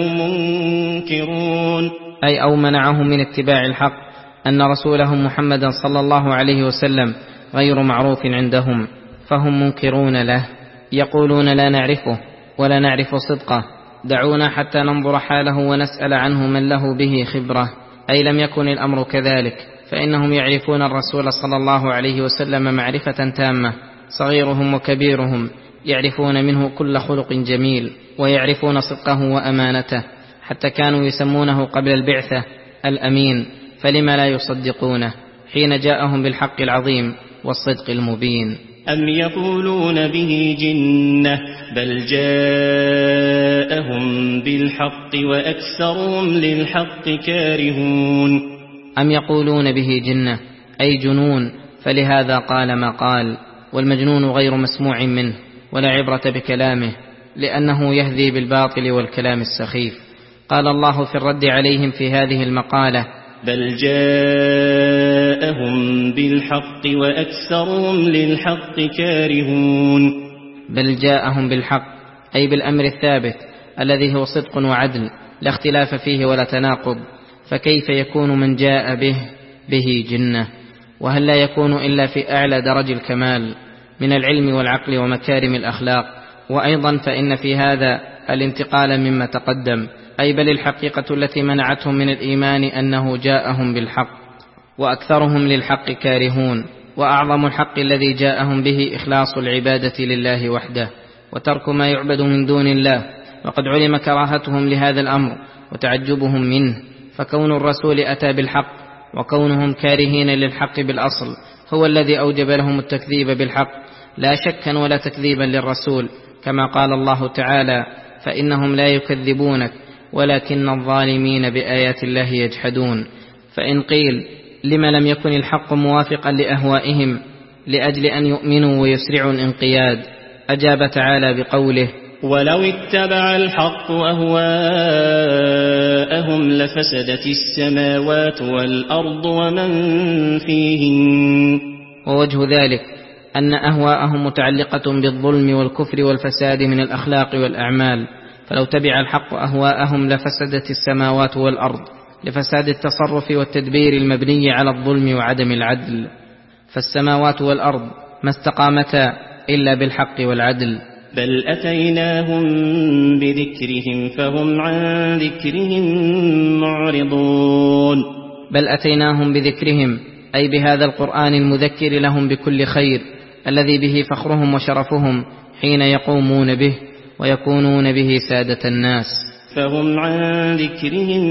منكرون. أي أو منعهم من اتباع الحق أن رسولهم محمدا صلى الله عليه وسلم غير معروف عندهم، فهم منكرون له، يقولون لا نعرفه ولا نعرف صدقه، دعونا حتى ننظر حاله ونسأل عنه من له به خبرة. أي لم يكن الأمر كذلك، فإنهم يعرفون الرسول صلى الله عليه وسلم معرفة تامة، صغيرهم وكبيرهم يعرفون منه كل خلق جميل، ويعرفون صدقه وأمانته، حتى كانوا يسمونه قبل البعثة الأمين، فلما لا يصدقونه حين جاءهم بالحق العظيم والصدق المبين. أم يقولون به جنة بل جاءهم بالحق وأكثرهم للحق كارهون. أم يقولون به جنة أي جنون، فلهذا قال ما قال، والمجنون غير مسموع منه ولا عبرة بكلامه، لأنه يهذي بالباطل والكلام السخيف. قال الله في الرد عليهم في هذه المقالة بل جاءهم بالحق وأكثرهم للحق كارهون. بل جاءهم بالحق أي بالأمر الثابت الذي هو صدق وعدل لا اختلاف فيه ولا تناقض، فكيف يكون من جاء به به جنة؟ وهل لا يكون إلا في أعلى درج الكمال من العلم والعقل ومكارم الأخلاق. وأيضا فإن في هذا الانتقال مما تقدم، أي بل الحقيقة التي منعتهم من الإيمان أنه جاءهم بالحق، وأكثرهم للحق كارهون. وأعظم الحق الذي جاءهم به إخلاص العبادة لله وحده وترك ما يعبد من دون الله، وقد علم كراهتهم لهذا الأمر وتعجبهم منه. فكون الرسول أتى بالحق وكونهم كارهين للحق بالأصل هو الذي أوجب لهم التكذيب بالحق، لا شكا ولا تكذيبا للرسول، كما قال الله تعالى فإنهم لا يكذبونك ولكن الظالمين بآيات الله يجحدون. فإن قيل لما لم يكن الحق موافقا لأهوائهم لأجل أن يؤمنوا ويسرعوا الانقياد، أجاب تعالى بقوله ولو اتبع الحق أهواءهم لفسدت السماوات والأرض ومن فيهن. ووجه ذلك أن أهواءهم متعلقة بالظلم والكفر والفساد من الأخلاق والأعمال، فلو تبع الحق أهواءهم لفسدت السماوات والأرض لفساد التصرف والتدبير المبني على الظلم وعدم العدل، فالسماوات والأرض ما استقامتا إلا بالحق والعدل. بل أتيناهم بذكرهم فهم عن ذكرهم معرضون. بل أتيناهم بذكرهم أي بهذا القرآن المذكر لهم بكل خير الذي به فخرهم وشرفهم حين يقومون به ويكونون به سادة الناس. فهم عن ذكرهم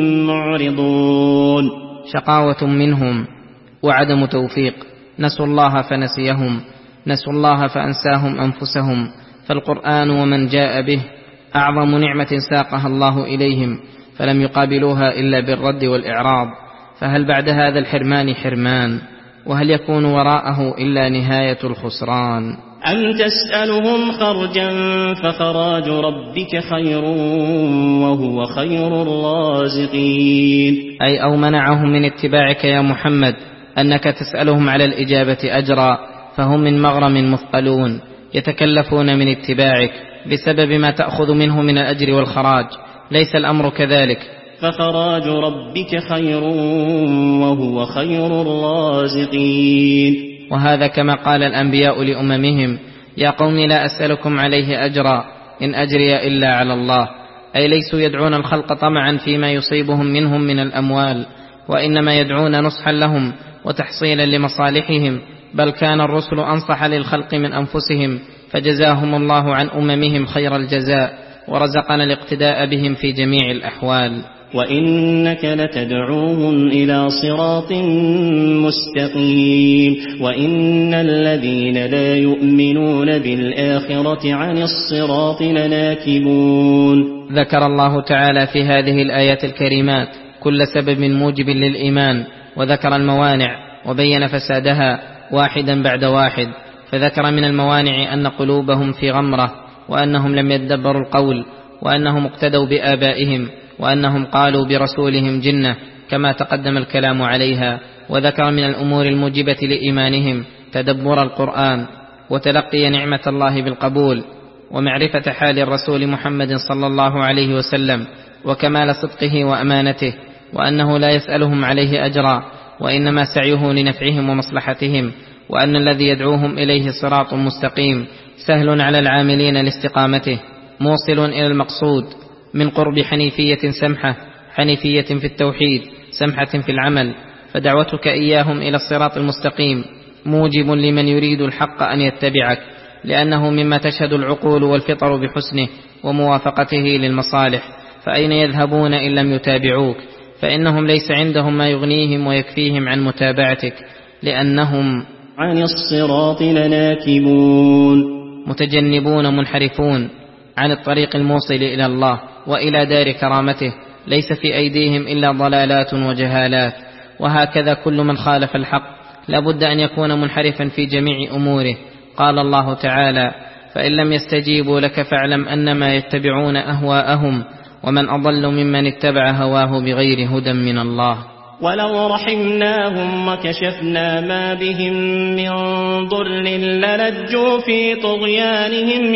معرضون. شقاوة منهم وعدم توفيق، نسوا الله فنسيهم، نسوا الله فأنساهم أنفسهم، فالقرآن ومن جاء به أعظم نعمة ساقها الله إليهم، فلم يقابلوها إلا بالرد والإعراض، فهل بعد هذا الحرمان حرمان؟ وهل يكون وراءه إلا نهاية الخسران؟ أم تسألهم خرجا فخراج ربك خير وهو خير الرازقين. أي أو منعهم من اتباعك يا محمد أنك تسألهم على الإجابة أجرا، فهم من مغرم مثقلون يتكلفون من اتباعك بسبب ما تأخذ منه من الأجر والخراج، ليس الأمر كذلك. فخراج ربك خير وهو خير الرازقين. وهذا كما قال الأنبياء لأممهم: يا قوم لا أسألكم عليه أجرا إن أجري إلا على الله، أي ليسوا يدعون الخلق طمعا فيما يصيبهم منهم من الأموال، وإنما يدعون نصحا لهم وتحصيلا لمصالحهم، بل كان الرسل أنصح للخلق من أنفسهم، فجزاهم الله عن أممهم خير الجزاء، ورزقنا الاقتداء بهم في جميع الأحوال. وإنك لتدعوهم إلى صراط مستقيم وإن الذين لا يؤمنون بالآخرة عن الصراط لناكبون. ذكر الله تعالى في هذه الآيات الكريمات كل سبب موجب للإيمان، وذكر الموانع وبين فسادها واحدا بعد واحد، فذكر من الموانع أن قلوبهم في غمرة، وأنهم لم يدبروا القول، وأنهم اقتدوا بآبائهم، وأنهم قالوا برسولهم جنة كما تقدم الكلام عليها. وذكر من الأمور الموجبة لإيمانهم تدبر القرآن وتلقي نعمة الله بالقبول، ومعرفة حال الرسول محمد صلى الله عليه وسلم، وكمال صدقه وأمانته، وأنه لا يسألهم عليه أجرا، وإنما سعيه لنفعهم ومصلحتهم، وأن الذي يدعوهم إليه صراط مستقيم سهل على العاملين لاستقامته، موصل إلى المقصود من قرب حنيفية سمحة، حنيفية في التوحيد سمحة في العمل. فدعوتك إياهم إلى الصراط المستقيم موجب لمن يريد الحق أن يتبعك، لأنه مما تشهد العقول والفطر بحسنه وموافقته للمصالح، فأين يذهبون إن لم يتابعوك؟ فإنهم ليس عندهم ما يغنيهم ويكفيهم عن متابعتك، لأنهم عن الصراط لناكبون، متجنبون منحرفون عن الطريق الموصل إلى الله وإلى دار كرامته، ليس في أيديهم إلا ضلالات وجهالات. وهكذا كل من خالف الحق لابد أن يكون منحرفا في جميع أموره. قال الله تعالى: فإن لم يستجيبوا لك فاعلم أنما يتبعون أهواءهم ومن أضل ممن اتبع هواه بغير هدى من الله. ولو رحمناهم وكشفنا ما بهم من ضر للجوا في طغيانهم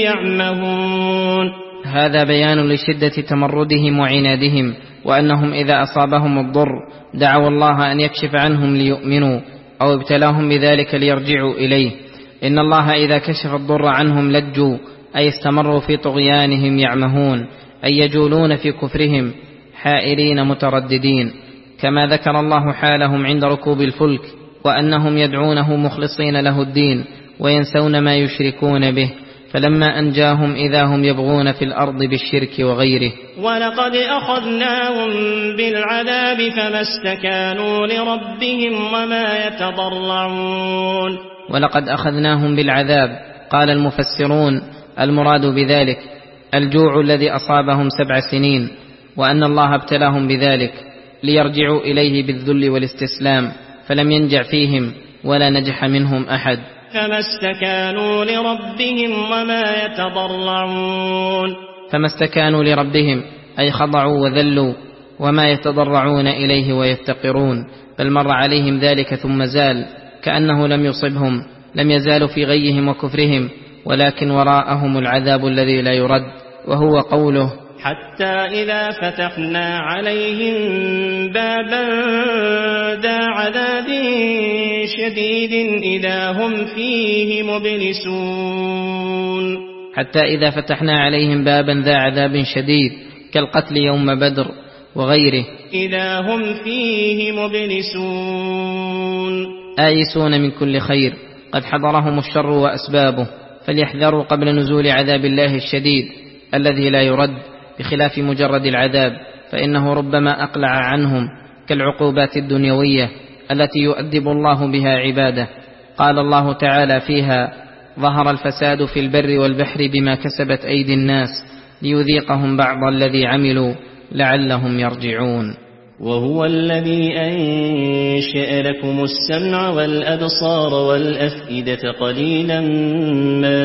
يعمهون. هذا بيان لشدة تمردهم وعنادهم، وأنهم إذا أصابهم الضر دعوا الله أن يكشف عنهم ليؤمنوا، أو ابتلاهم بذلك ليرجعوا إليه. إن الله إذا كشف الضر عنهم لجوا، أي استمروا في طغيانهم يعمهون، أي يجولون في كفرهم حائرين مترددين، كما ذكر الله حالهم عند ركوب الفلك، وأنهم يدعونه مخلصين له الدين وينسون ما يشركون به، فلما أنجاهم إذا هم يبغون في الأرض بالشرك وغيره. ولقد أخذناهم بالعذاب فما استكانوا لربهم وما يتضرعون. ولقد أخذناهم بالعذاب، قال المفسرون المراد بذلك الجوع الذي أصابهم سبع سنين، وأن الله ابتلاهم بذلك ليرجعوا إليه بالذل والاستسلام، فلم ينجع فيهم ولا نجح منهم أحد. فما استكانوا لربهم وما يتضرعون فما استكانوا لربهم أي خضعوا وذلوا وما يتضرعون إليه ويفتقرون، بل مر عليهم ذلك ثم زال كأنه لم يصبهم، لم يزالوا في غيهم وكفرهم، ولكن وراءهم العذاب الذي لا يرد، وهو قوله: حتى إذا فتحنا عليهم بابا ذا عذاب شديد إذا هم فيه مبلسون. حتى إذا فتحنا عليهم بابا ذا عذاب شديد كالقتل يوم بدر وغيره إذا هم فيه مبلسون، آيسون من كل خير، قد حضرهم الشر وأسبابه، فليحذروا قبل نزول عذاب الله الشديد الذي لا يرد، بخلاف مجرد العذاب فإنه ربما أقلع عنهم كالعقوبات الدنيوية التي يؤدب الله بها عباده. قال الله تعالى فيها: ظهر الفساد في البر والبحر بما كسبت أيدي الناس ليذيقهم بعض الذي عملوا لعلهم يرجعون. وهو الذي أنشأ لكم السمع والأبصار والأفئدة قليلا ما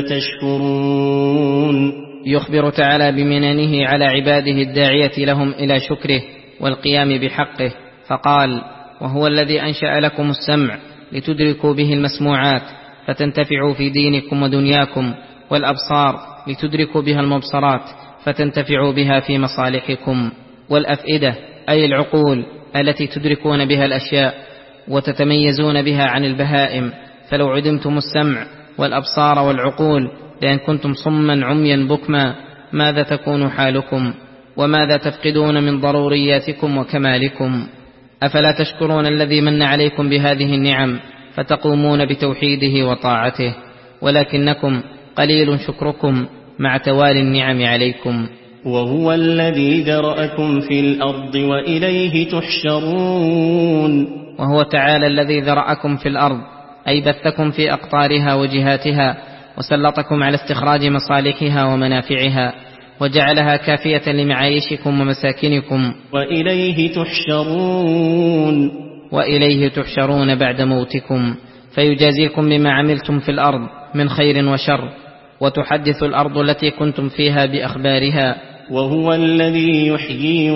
تشكرون. يخبر تعالى بمننه على عباده الداعية لهم إلى شكره والقيام بحقه، فقال: وهو الذي أنشأ لكم السمع لتدركوا به المسموعات فتنتفعوا في دينكم ودنياكم، والأبصار لتدركوا بها المبصرات فتنتفعوا بها في مصالحكم، والأفئدة أي العقول التي تدركون بها الأشياء وتتميزون بها عن البهائم. فلو عدمتم السمع والأبصار والعقول لأن كنتم صما عميا بكما ماذا تكون حالكم؟ وماذا تفقدون من ضرورياتكم وكمالكم؟ أفلا تشكرون الذي من عليكم بهذه النعم فتقومون بتوحيده وطاعته؟ ولكنكم قليل شكركم مع توالي النعم عليكم. وهو الذي ذرأكم في الأرض وإليه تحشرون. وهو تعالى الذي ذرأكم في الأرض أي بثكم في أقطارها وجهاتها، وسلطكم على استخراج مصالحها ومنافعها، وجعلها كافية لمعايشكم ومساكنكم. وإليه تحشرون. وإليه تحشرون بعد موتكم، فيجازيكم بما عملتم في الأرض من خير وشر، وتحدث الأرض التي كنتم فيها بأخبارها. وهو الذي يحيي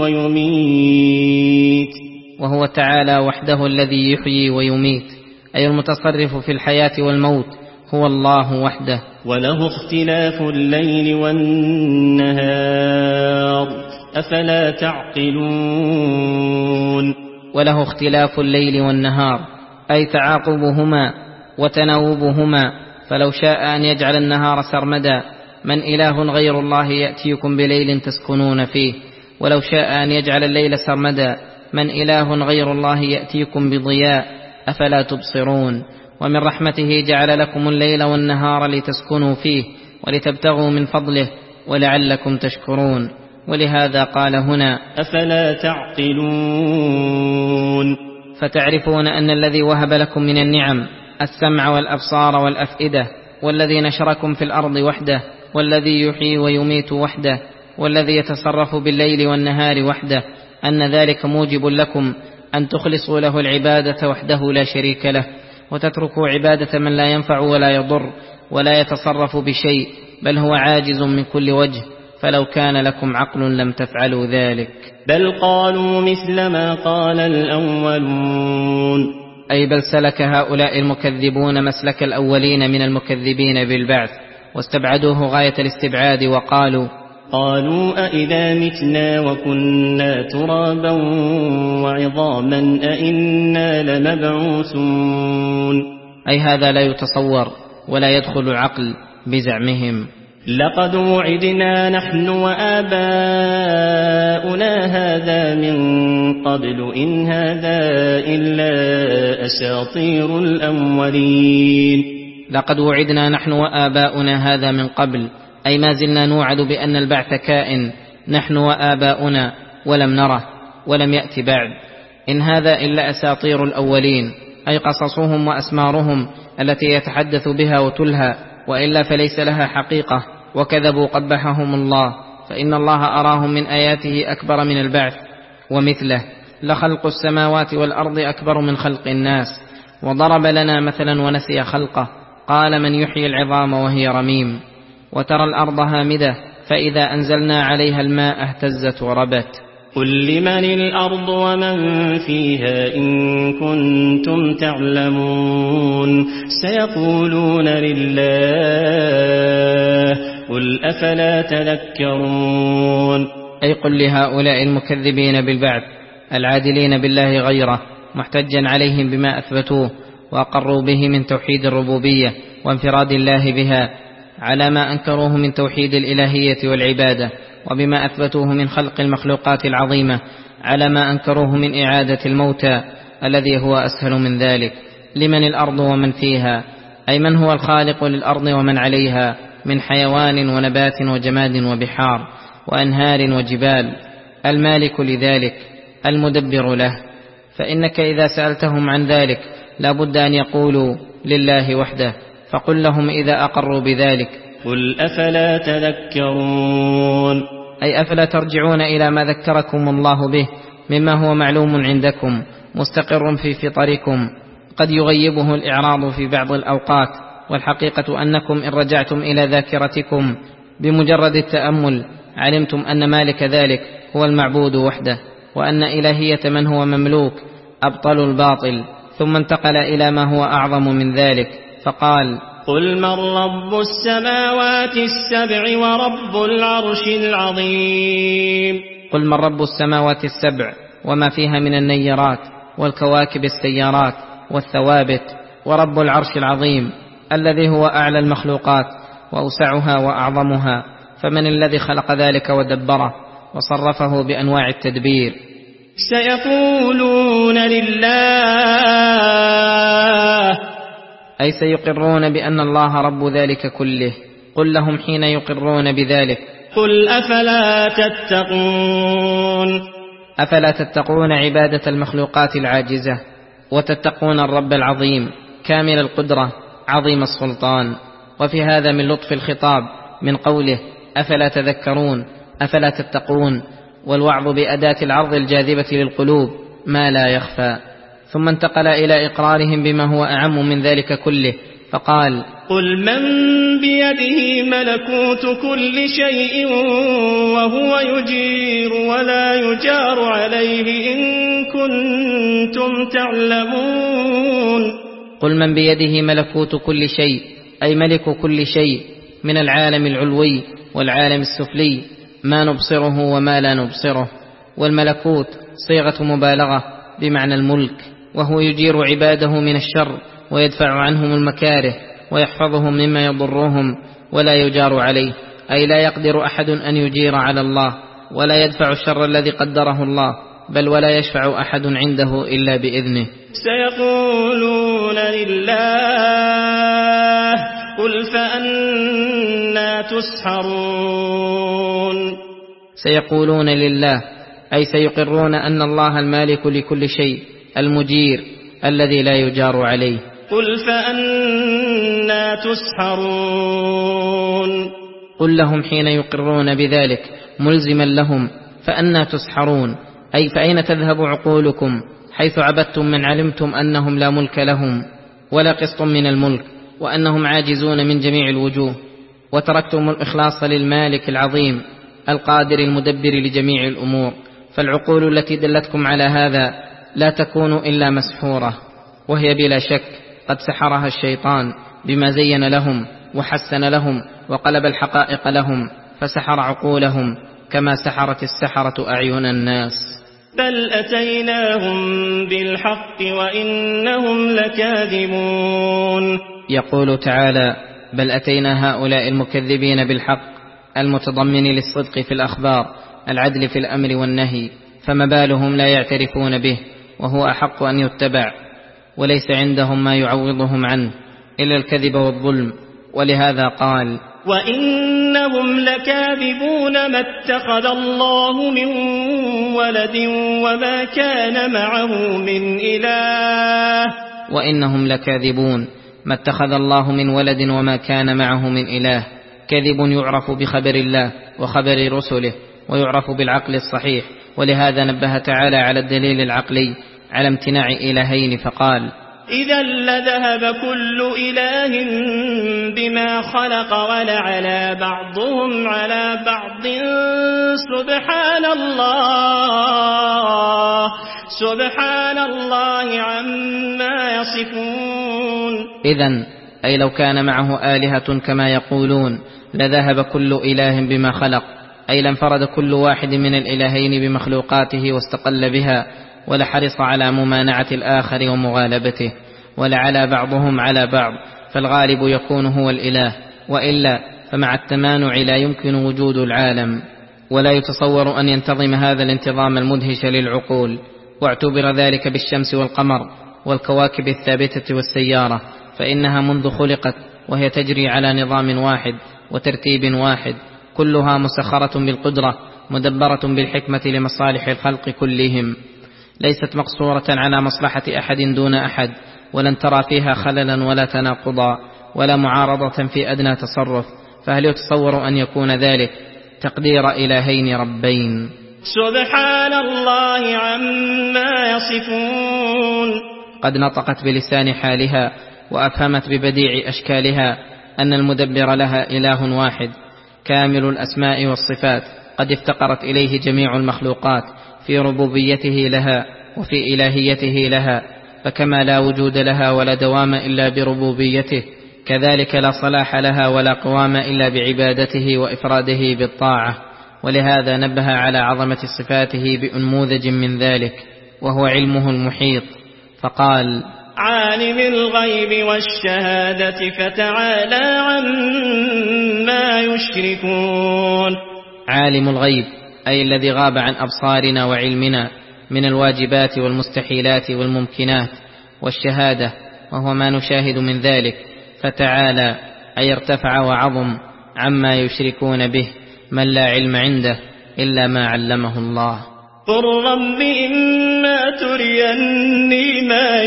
ويميت. وهو تعالى وحده الذي يحيي ويميت، أي المتصرف في الحياة والموت هو الله وحده. وله اختلاف الليل والنهار أفلا تعقلون. وله اختلاف الليل والنهار أي تعاقبهما وتناوبهما، فلو شاء أن يجعل النهار سرمدا من إله غير الله يأتيكم بليل تسكنون فيه، ولو شاء أن يجعل الليل سرمدا من إله غير الله يأتيكم بضياء أفلا تبصرون. ومن رحمته جعل لكم الليل والنهار لتسكنوا فيه ولتبتغوا من فضله ولعلكم تشكرون. ولهذا قال هنا: أفلا تعقلون. فتعرفون أن الذي وهب لكم من النعم السمع والأبصار والأفئدة، والذي نشركم في الأرض وحده، والذي يحيي ويميت وحده، والذي يتصرف بالليل والنهار وحده، أن ذلك موجب لكم أن تخلصوا له العبادة وحده لا شريك له، وتتركوا عبادة من لا ينفع ولا يضر ولا يتصرف بشيء، بل هو عاجز من كل وجه، فلو كان لكم عقل لم تفعلوا ذلك. بل قالوا مثل ما قال الأولون. أي بل سلك هؤلاء المكذبون مسلك الأولين من المكذبين بالبعث، واستبعدوه غاية الاستبعاد، وقالوا قالوا أئذا متنا وكنا ترابا وعظاما أئنا لمبعوثون. أي هذا لا يتصور ولا يدخل العقل بزعمهم. لقد وعدنا نحن وآباؤنا هذا من قبل إن هذا إلا أساطير الأولين. لقد وعدنا نحن وآباؤنا هذا من قبل، أي ما زلنا نوعد بأن البعث كائن نحن وآباؤنا ولم نره ولم يأتي بعد. إن هذا إلا أساطير الأولين، أي قصصهم وأسمارهم التي يتحدث بها وتلهى، وإلا فليس لها حقيقة، وكذبوا قبحهم الله، فإن الله أراهم من آياته أكبر من البعث. ومثله: لخلق السماوات والأرض أكبر من خلق الناس، وضرب لنا مثلا ونسي خلقه، قال من يحيي العظام وهي رميم. وترى الأرض هامدة فإذا أنزلنا عليها الماء اهتزت وربت. قل لمن الأرض ومن فيها إن كنتم تعلمون سيقولون لله قل أفلا تذكرون. أي قل لهؤلاء المكذبين بالبعث العادلين بالله غيره محتجا عليهم بما أثبتوه وأقروا به من توحيد الربوبية وانفراد الله بها، على ما أنكروه من توحيد الإلهية والعبادة، وبما أثبتوه من خلق المخلوقات العظيمة على ما أنكروه من إعادة الموتى الذي هو أسهل من ذلك. لمن الأرض ومن فيها، أي من هو الخالق للأرض ومن عليها من حيوان ونبات وجماد وبحار وأنهار وجبال، المالك لذلك المدبر له. فإنك إذا سألتهم عن ذلك لا بد أن يقولوا لله وحده، فقل لهم إذا أقروا بذلك قل أفلا تذكرون، أي أفلا ترجعون إلى ما ذكركم الله به مما هو معلوم عندكم مستقر في فطركم، قد يغيبه الإعراض في بعض الأوقات، والحقيقة أنكم إن رجعتم إلى ذاكرتكم بمجرد التأمل علمتم أن مالك ذلك هو المعبود وحده، وأن إلهية من هو مملوك أبطل الباطل. ثم انتقل إلى ما هو أعظم من ذلك فقال قل من رب السماوات السبع ورب العرش العظيم. قل من رب السماوات السبع وما فيها من النيرات والكواكب السيارات والثوابت، ورب العرش العظيم الذي هو أعلى المخلوقات وأوسعها وأعظمها، فمن الذي خلق ذلك ودبره وصرفه بأنواع التدبير؟ سيقولون لله، أي سيقرون بأن الله رب ذلك كله. قل لهم حين يقرون بذلك قل أفلا تتقون، أفلا تتقون عبادة المخلوقات العاجزة وتتقون الرب العظيم كامل القدرة عظيم السلطان. وفي هذا من لطف الخطاب من قوله أفلا تذكرون أفلا تتقون، والوعظ بأداة العرض الجاذبة للقلوب ما لا يخفى. ثم انتقل إلى إقرارهم بما هو أعم من ذلك كله فقال قل من بيده ملكوت كل شيء وهو يجير ولا يجار عليه إن كنتم تعلمون. قل من بيده ملكوت كل شيء، أي ملك كل شيء من العالم العلوي والعالم السفلي، ما نبصره وما لا نبصره. والملكوت صيغة مبالغة بمعنى الملك، وهو يجير عباده من الشر ويدفع عنهم المكاره ويحفظهم مما يضرهم ولا يجار عليه، أي لا يقدر أحد أن يجير على الله ولا يدفع الشر الذي قدره الله، بل ولا يشفع أحد عنده إلا بإذنه. سيقولون لله قل فأنا تسحرون. سيقولون لله، أي سيقرون أن الله المالك لكل شيء المجير الذي لا يجار عليه. قل فأنا تسحرون، قل لهم حين يقرون بذلك ملزما لهم فأنا تسحرون، أي فأين تذهب عقولكم حيث عبدتم من علمتم أنهم لا ملك لهم ولا قسط من الملك، وأنهم عاجزون من جميع الوجوه، وتركتم الإخلاص للمالك العظيم القادر المدبر لجميع الأمور. فالعقول التي دلتكم على هذا لا تكون إلا مسحورة، وهي بلا شك قد سحرها الشيطان بما زين لهم وحسن لهم وقلب الحقائق لهم، فسحر عقولهم كما سحرت السحرة أعين الناس. بل أتيناهم بالحق وإنهم لكاذبون. يقول تعالى بل أتينا هؤلاء المكذبين بالحق المتضمن للصدق في الأخبار العدل في الأمر والنهي، فما بالهم لا يعترفون به وهو أحق أن يتبع، وليس عندهم ما يعوضهم عنه إلا الكذب والظلم. ولهذا قال وإنهم لكاذبون ما اتخذ الله من ولد وما كان معه من إله. وإنهم لكاذبون ما اتخذ الله من ولد وما كان معه من إله. كذب يعرف بخبر الله وخبر رسله، ويعرف بالعقل الصحيح. ولهذا نبه تعالى على الدليل العقلي على امتناع إلهين فقال إذا لذهب كل إله بما خلق ولعلى بعضهم على بعض سبحان الله سبحان الله عما يصفون. إذن أي لو كان معه آلهة كما يقولون لذهب كل إله بما خلق، أي لانفرد كل واحد من الإلهين بمخلوقاته واستقل بها، ولحرص على ممانعة الآخر ومغالبته، ولعلى بعضهم على بعض، فالغالب يكون هو الإله، وإلا فمع التمانع لا يمكن وجود العالم، ولا يتصور أن ينتظم هذا الانتظام المدهش للعقول. واعتبر ذلك بالشمس والقمر والكواكب الثابتة والسيارة، فإنها منذ خلقت وهي تجري على نظام واحد وترتيب واحد، كلها مسخرة بالقدرة مدبرة بالحكمة لمصالح الخلق كلهم، ليست مقصورة على مصلحة أحد دون أحد، ولن ترى فيها خللا ولا تناقضا ولا معارضة في أدنى تصرف. فهل يتصور أن يكون ذلك تقدير إلهين ربين؟ سبحان الله عما يصفون. قد نطقت بلسان حالها وأفهمت ببديع أشكالها أن المدبر لها إله واحد كامل الأسماء والصفات، قد افتقرت إليه جميع المخلوقات في ربوبيته لها وفي إلهيته لها، فكما لا وجود لها ولا دوام إلا بربوبيته، كذلك لا صلاح لها ولا قوام إلا بعبادته وإفراده بالطاعة. ولهذا نبه على عظمة صفاته بأنموذج من ذلك، وهو علمه المحيط، فقال: عالم الغيب والشهادة فتعالى عما يشركون. عالم الغيب أي الذي غاب عن أبصارنا وعلمنا من الواجبات والمستحيلات والممكنات، والشهادة وهو ما نشاهد من ذلك، فتعالى أي ارتفع وعظم عما يشركون به من لا علم عنده إلا ما علمه الله. قل رب إما تريني ما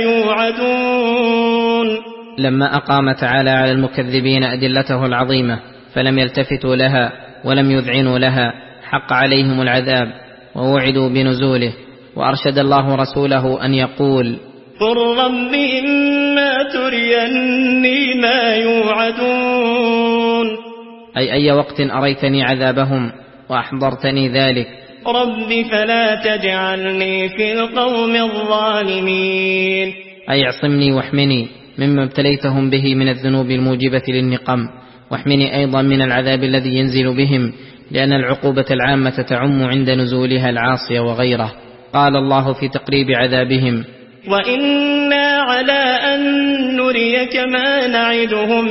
يوعدون. لما أقام تعالى على المكذبين أدلته العظيمة فلم يلتفتوا لها ولم يذعنوا لها، حق عليهم العذاب ووعدوا بنزوله، وأرشد الله رسوله أن يقول: قل رب إما تريني ما يوعدون، أي أي وقت أريتني عذابهم وأحضرتني ذلك. رب فلا تجعلني في القوم الظالمين، أي اعصمني واحمني مما ابتليتهم به من الذنوب الموجبة للنقم، واحمني أيضا من العذاب الذي ينزل بهم، لأن العقوبة العامة تعم عند نزولها العاصية وغيره. قال الله في تقريب عذابهم: وإنا على أن نريك ما نعدهم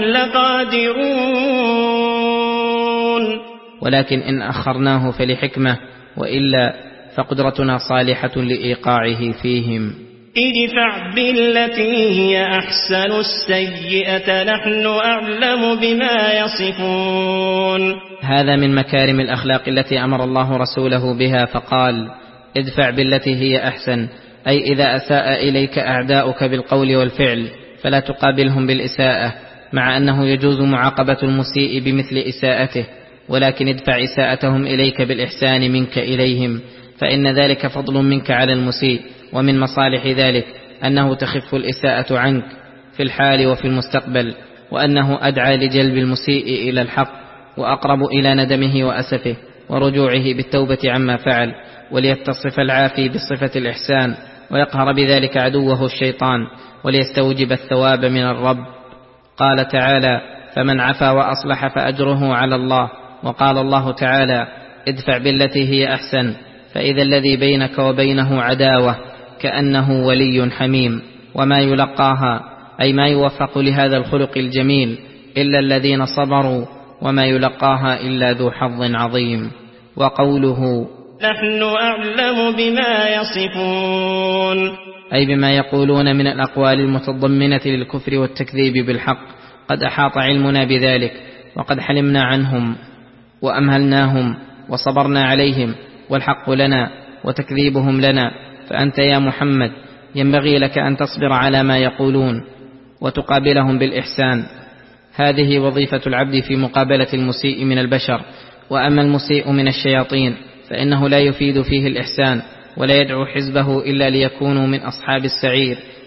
لقادرون. ولكن إن أخرناه فلحكمة، وإلا فقدرتنا صالحة لإيقاعه فيهم. ادفع بالتي هي أحسن السيئة نحن أعلم بما يصفون. هذا من مكارم الأخلاق التي أمر الله رسوله بها، فقال: ادفع بالتي هي أحسن، أي إذا أساء إليك أعداؤك بالقول والفعل فلا تقابلهم بالإساءة، مع أنه يجوز معاقبة المسيء بمثل إساءته، ولكن ادفع إساءتهم إليك بالإحسان منك إليهم، فإن ذلك فضل منك على المسيء، ومن مصالح ذلك أنه تخف الإساءة عنك في الحال وفي المستقبل، وأنه أدعى لجلب المسيء إلى الحق، وأقرب إلى ندمه وأسفه ورجوعه بالتوبة عما فعل، وليتصف العافي بصفة الإحسان، ويقهر بذلك عدوه الشيطان، وليستوجب الثواب من الرب. قال تعالى: فمن عفا وأصلح فأجره على الله. وقال الله تعالى: ادفع بالتي هي أحسن، فإذا الذي بينك وبينه عداوة كأنه ولي حميم. وما يلقاها أي ما يوفق لهذا الخلق الجميل إلا الذين صبروا، وما يلقاها إلا ذو حظ عظيم. وقوله: نحن أعلم بما يصفون، أي بما يقولون من الأقوال المتضمنة للكفر والتكذيب بالحق، قد أحاط علمنا بذلك، وقد حلمنا عنهم وأمهلناهم وصبرنا عليهم، والحق لنا وتكذيبهم لنا. فأنت يا محمد ينبغي لك أن تصبر على ما يقولون وتقابلهم بالإحسان، هذه وظيفة العبد في مقابلة المسيء من البشر. وأما المسيء من الشياطين فإنه لا يفيد فيه الإحسان، ولا يدعو حزبه إلا ليكونوا من أصحاب السعير،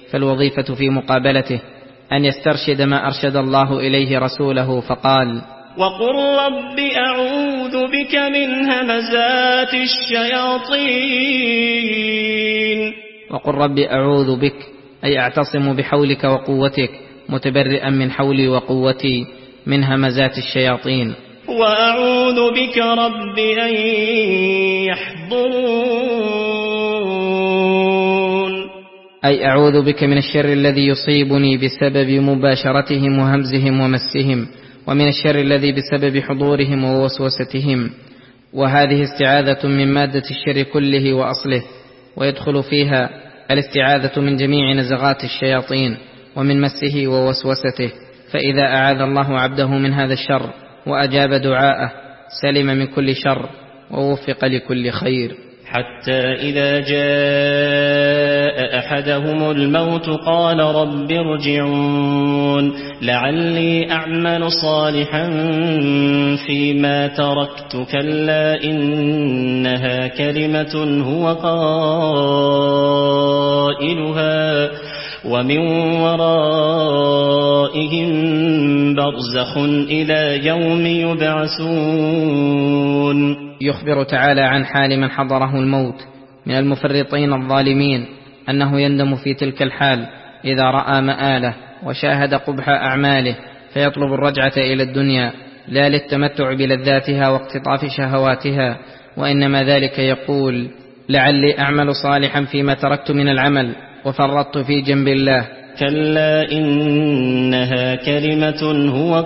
فالوظيفة في مقابلته أن يسترشد ما أرشد الله إليه رسوله فقال: وقل رب أعوذ بك من همزات الشياطين. وقل رب أعوذ بك أي أعتصم بحولك وقوتك متبرئا من حولي وقوتي من همزات الشياطين. وأعوذ بك رب أن يحضرون أي أعوذ بك من الشر الذي يصيبني بسبب مباشرتهم وهمزهم ومسهم، ومن الشر الذي بسبب حضورهم ووسوستهم. وهذه استعاذة من مادة الشر كله وأصله، ويدخل فيها الاستعاذة من جميع نزغات الشياطين ومن مسه ووسوسته، فإذا أعاذ الله عبده من هذا الشر وأجاب دعاءه سلم من كل شر ووفق لكل خير. حتى إذا جاء أحدهم الموت قال رب ارجعون لعلي أعمل صالحا فيما تركت كلا إنها كلمة هو قائلها ومن ورائهم برزخ إلى يوم يبعثون. يخبر تعالى عن حال من حضره الموت من المفرطين الظالمين أنه يندم في تلك الحال إذا رأى مآله وشاهد قبح أعماله، فيطلب الرجعة إلى الدنيا لا للتمتع بلذاتها واقتطاف شهواتها، وإنما ذلك يقول: لعلي أعمل صالحا فيما تركت من العمل وفرطت في جنب الله. كلا إنها كلمة هو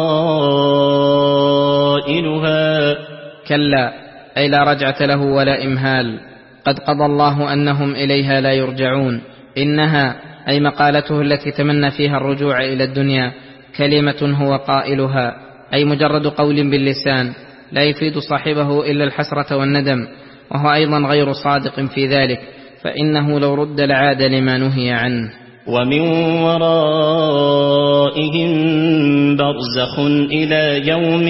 قائلها. كلا أي لا رجعة له ولا إمهال، قد قضى الله أنهم إليها لا يرجعون. إنها أي مقالته التي تمنى فيها الرجوع إلى الدنيا كلمة هو قائلها، أي مجرد قول باللسان لا يفيد صاحبه إلا الحسرة والندم، وهو أيضا غير صادق في ذلك، فإنه لو رد لعاد لما نهي عنه. ومن ورائهم برزخ إلى يوم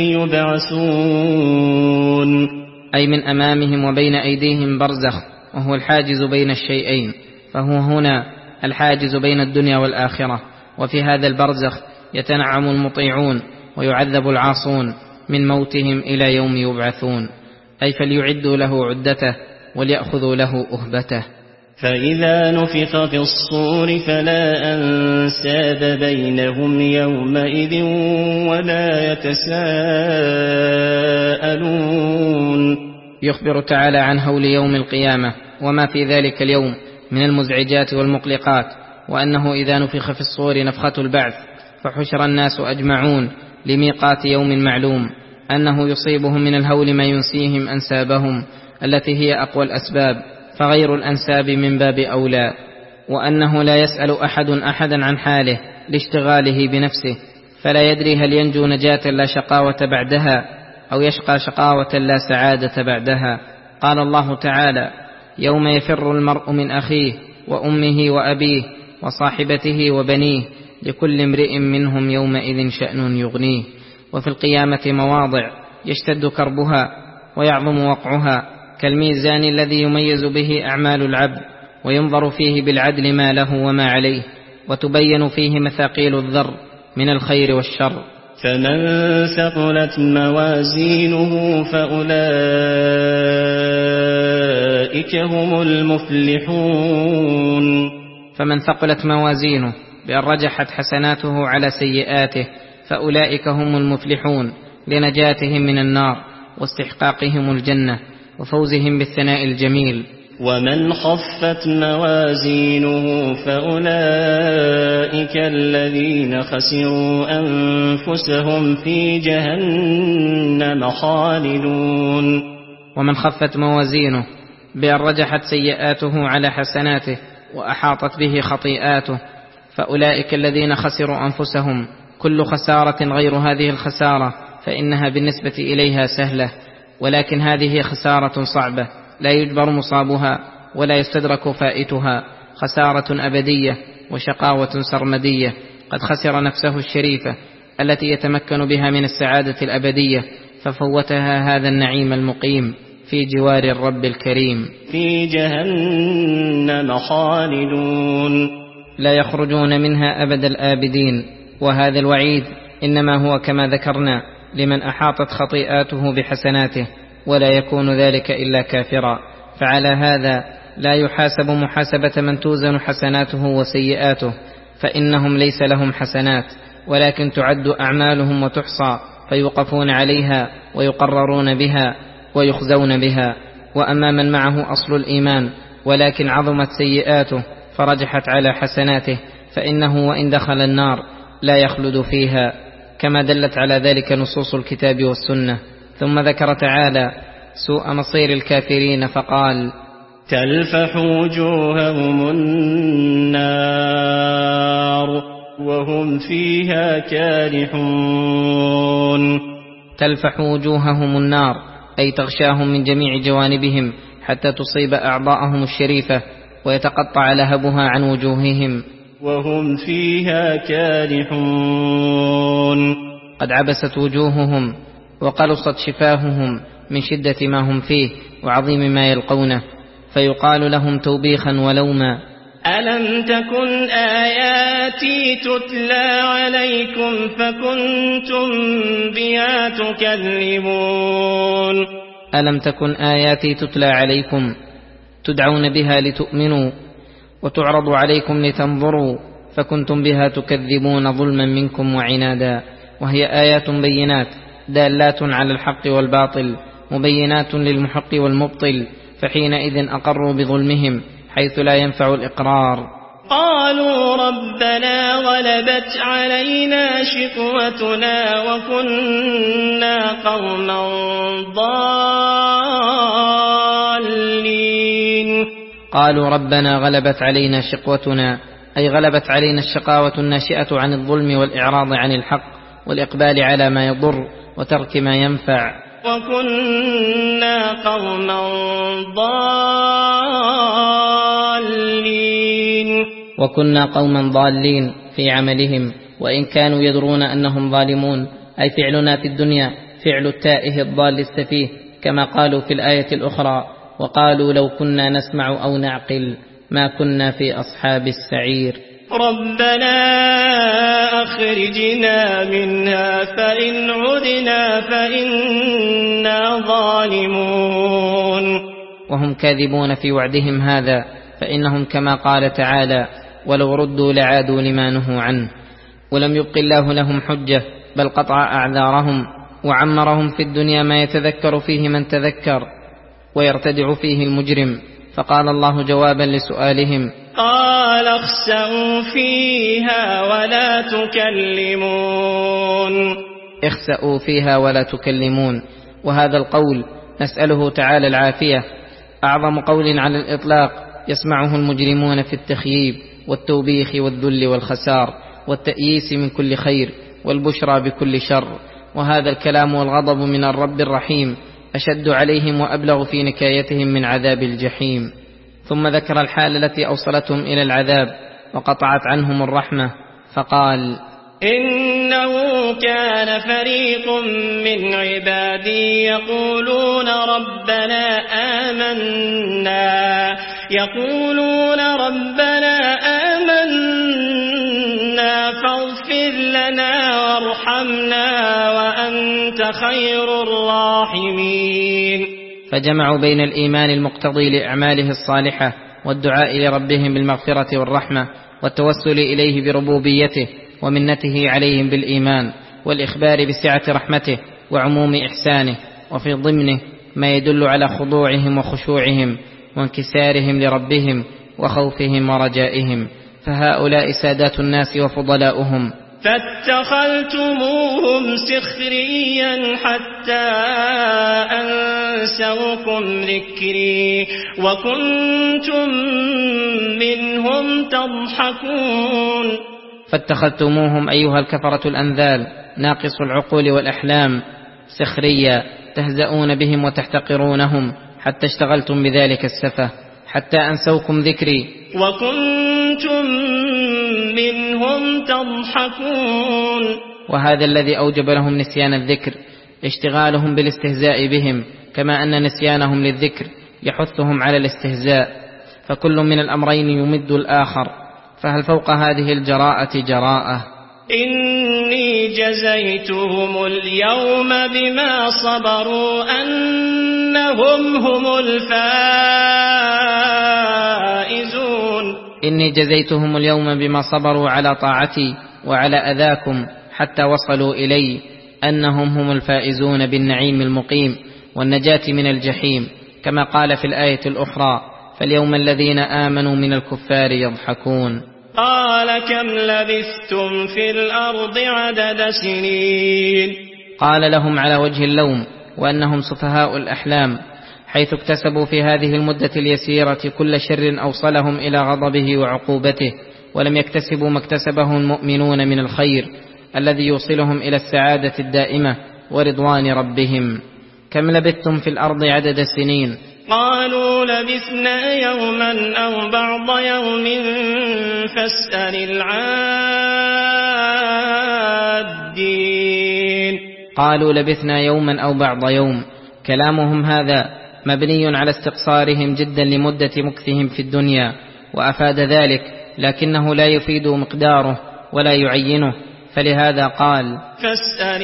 يبعثون. أي من أمامهم وبين أيديهم برزخ، وهو الحاجز بين الشيئين، فهو هنا الحاجز بين الدنيا والآخرة. وفي هذا البرزخ يتنعم المطيعون ويعذب العاصون من موتهم إلى يوم يبعثون، أي فليعدوا له عدته وليأخذوا له أهبته. فإذا نفخ في الصور فلا أنساب بينهم يومئذ ولا يتساءلون. يخبر تعالى عن هول يوم القيامة وما في ذلك اليوم من المزعجات والمقلقات، وأنه إذا نفخ في الصور نفخة البعث فحشر الناس أجمعون لميقات يوم معلوم، أنه يصيبهم من الهول ما ينسيهم أنسابهم التي هي أقوى الأسباب، فغير الأنساب من باب أولى، وأنه لا يسأل أحد أحدا عن حاله لاشتغاله بنفسه، فلا يدري هل ينجو نجاة لا شقاوة بعدها أو يشقى شقاوة لا سعادة بعدها. قال الله تعالى: يوم يفر المرء من أخيه وأمه وأبيه وصاحبته وبنيه لكل امرئ منهم يومئذ شأن يغنيه. وفي القيامة مواضع يشتد كربها ويعظم وقعها، كالميزان الذي يميز به أعمال العبد وينظر فيه بالعدل ما له وما عليه، وتبين فيه مثاقيل الذر من الخير والشر. فمن ثقلت موازينه فأولئك هم المفلحون. فمن ثقلت موازينه بأن رجحت حسناته على سيئاته فأولئك هم المفلحون لنجاتهم من النار واستحقاقهم الجنة وفوزهم بالثناء الجميل. ومن خفت موازينه فأولئك الذين خسروا أنفسهم في جهنم خالدون. ومن خفت موازينه بأن رجحت سيئاته على حسناته وأحاطت به خطيئاته فأولئك الذين خسروا أنفسهم. كل خسارة غير هذه الخسارة فإنها بالنسبة إليها سهلة، ولكن هذه خسارة صعبة لا يجبر مصابها ولا يستدرك فائتها، خسارة أبدية وشقاوة سرمدية. قد خسر نفسه الشريفة التي يتمكن بها من السعادة الأبدية، ففوتها هذا النعيم المقيم في جوار الرب الكريم. في جهنم خالدون. لا يخرجون منها أبد الآبدين. وهذا الوعيد إنما هو كما ذكرنا لمن أحاطت خطيئاته بحسناته، ولا يكون ذلك إلا كافرا. فعلى هذا لا يحاسب محاسبة من توزن حسناته وسيئاته، فإنهم ليس لهم حسنات، ولكن تعد أعمالهم وتحصى، فيوقفون عليها ويقررون بها ويخزون بها. وأما من معه أصل الإيمان ولكن عظمت سيئاته فرجحت على حسناته، فإنه وإن دخل النار لا يخلد فيها، كما دلت على ذلك نصوص الكتاب والسنة. ثم ذكر تعالى سوء مصير الكافرين فقال: تلفح وجوههم النار وهم فيها كالحون. تلفح وجوههم النار أي تغشاهم من جميع جوانبهم حتى تصيب أعضاءهم الشريفة ويتقطع لهبها عن وجوههم. وهم فيها كالحون. قد عبست وجوههم وقلصت شفاههم من شدة ما هم فيه وعظيم ما يلقونه، فيقال لهم توبيخا ولوما: ألم تكن آياتي تتلى عليكم فكنتم بها تكذبون. ألم تكن آياتي تتلى عليكم، تدعون بها لتؤمنوا، وتعرض عليكم لتنظروا، فكنتم بها تكذبون ظلما منكم وعنادا. وهي آيات بينات دالات على الحق والباطل، مبينات للمحق والمبطل، فحينئذ أقروا بظلمهم حيث لا ينفع الإقرار. قالوا ربنا غلبت علينا شقوتنا وكنا قوما ضالين. قالوا ربنا غلبت علينا شقوتنا، أي غلبت علينا الشقاوة الناشئة عن الظلم والإعراض عن الحق والإقبال على ما يضر وترك ما ينفع. وكنا قوما ضالين. وكنا قوما ضالين في عملهم، وإن كانوا يدرون أنهم ظالمون، أي فعلنا في الدنيا فعل التائه الضال السفيه، كما قالوا في الآية الأخرى: وقالوا لو كنا نسمع أو نعقل ما كنا في أصحاب السعير. ربنا أخرجنا منها فإن عدنا فإنا ظالمون. وهم كاذبون في وعدهم هذا، فإنهم كما قال تعالى: ولو ردوا لعادوا لما نهوا عنه. ولم يبق الله لهم حجة، بل قطع أعذارهم وعمرهم في الدنيا ما يتذكر فيه من تذكر ويرتدع فيه المجرم. فقال الله جوابا لسؤالهم: قال اخسئوا فيها ولا تكلمون. اخسئوا فيها ولا تكلمون. وهذا القول نسأله تعالى العافية، أعظم قول على الإطلاق يسمعه المجرمون في التخييب والتوبيخ والذل والخسار والتأييس من كل خير والبشرى بكل شر. وهذا الكلام والغضب من الرب الرحيم أشد عليهم وأبلغ في نكايتهم من عذاب الجحيم. ثم ذكر الحال التي أوصلتهم إلى العذاب وقطعت عنهم الرحمة، فقال: إنه كان فريق من عبادي يقولون ربنا آمنا يقولون ربنا آمنا فاغفر لنا وارحمنا وأنت خير الراحمين. فجمعوا بين الإيمان المقتضي لأعماله الصالحة والدعاء لربهم بالمغفرة والرحمة والتوسل إليه بربوبيته ومنته عليهم بالإيمان والإخبار بسعة رحمته وعموم إحسانه، وفي ضمنه ما يدل على خضوعهم وخشوعهم وانكسارهم لربهم وخوفهم ورجائهم. فهؤلاء سادات الناس وفضلاؤهم. فاتخذتموهم سخريا حتى أنسوكم ذكري وكنتم منهم تضحكون. فاتخذتموهم أيها الكفرة الأنذال ناقص العقول والأحلام سخريا، تهزؤون بهم وتحتقرونهم حتى اشتغلتم بذلك السفه، حتى أنسوكم ذكري وكنتم منهم تضحكون. وهذا الذي أوجب لهم نسيان الذكر اشتغالهم بالاستهزاء بهم، كما أن نسيانهم للذكر يحثهم على الاستهزاء، فكل من الأمرين يمد الآخر. فهل فوق هذه الجراءة جراءة؟ إني جزيتهم اليوم بما صبروا أنهم هم الفائزون. إني جزيتهم اليوم بما صبروا على طاعتي وعلى أذاكم حتى وصلوا إلي أنهم هم الفائزون بالنعيم المقيم والنجاة من الجحيم، كما قال في الآية الأخرى: فاليوم الذين آمنوا من الكفار يضحكون. قال كم لبثتم في الأرض عدد سنين؟ قال لهم على وجه اللوم وأنهم سفهاء الأحلام، حيث اكتسبوا في هذه المدة اليسيرة كل شر أوصلهم إلى غضبه وعقوبته، ولم يكتسبوا ما اكتسبه المؤمنون من الخير الذي يوصلهم إلى السعادة الدائمة ورضوان ربهم. كم لبثتم في الأرض عدد سنين؟ قالوا لبثنا يوما أو بعض يوم فاسأل العادين. قالوا لبثنا يوما أو بعض يوم، كلامهم هذا مبني على استقصارهم جدا لمدة مكثهم في الدنيا، وأفاد ذلك لكنه لا يفيد مقداره ولا يعينه، فلهذا قال: فاسأل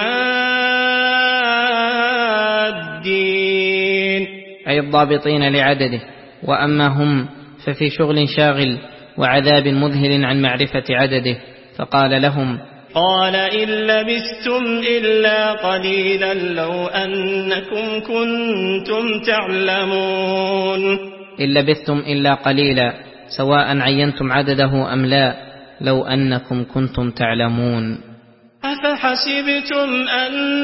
العادين، أي الضابطين لعدده. وأما هم ففي شغل شاغل وعذاب مذهل عن معرفة عدده، فقال لهم: قال إن لبثتم إلا قليلا لو أنكم كنتم تعلمون. إن لبثتم إلا قليلا، سواء عينتم عدده أم لا، لو أنكم كنتم تعلمون. أفحسبتم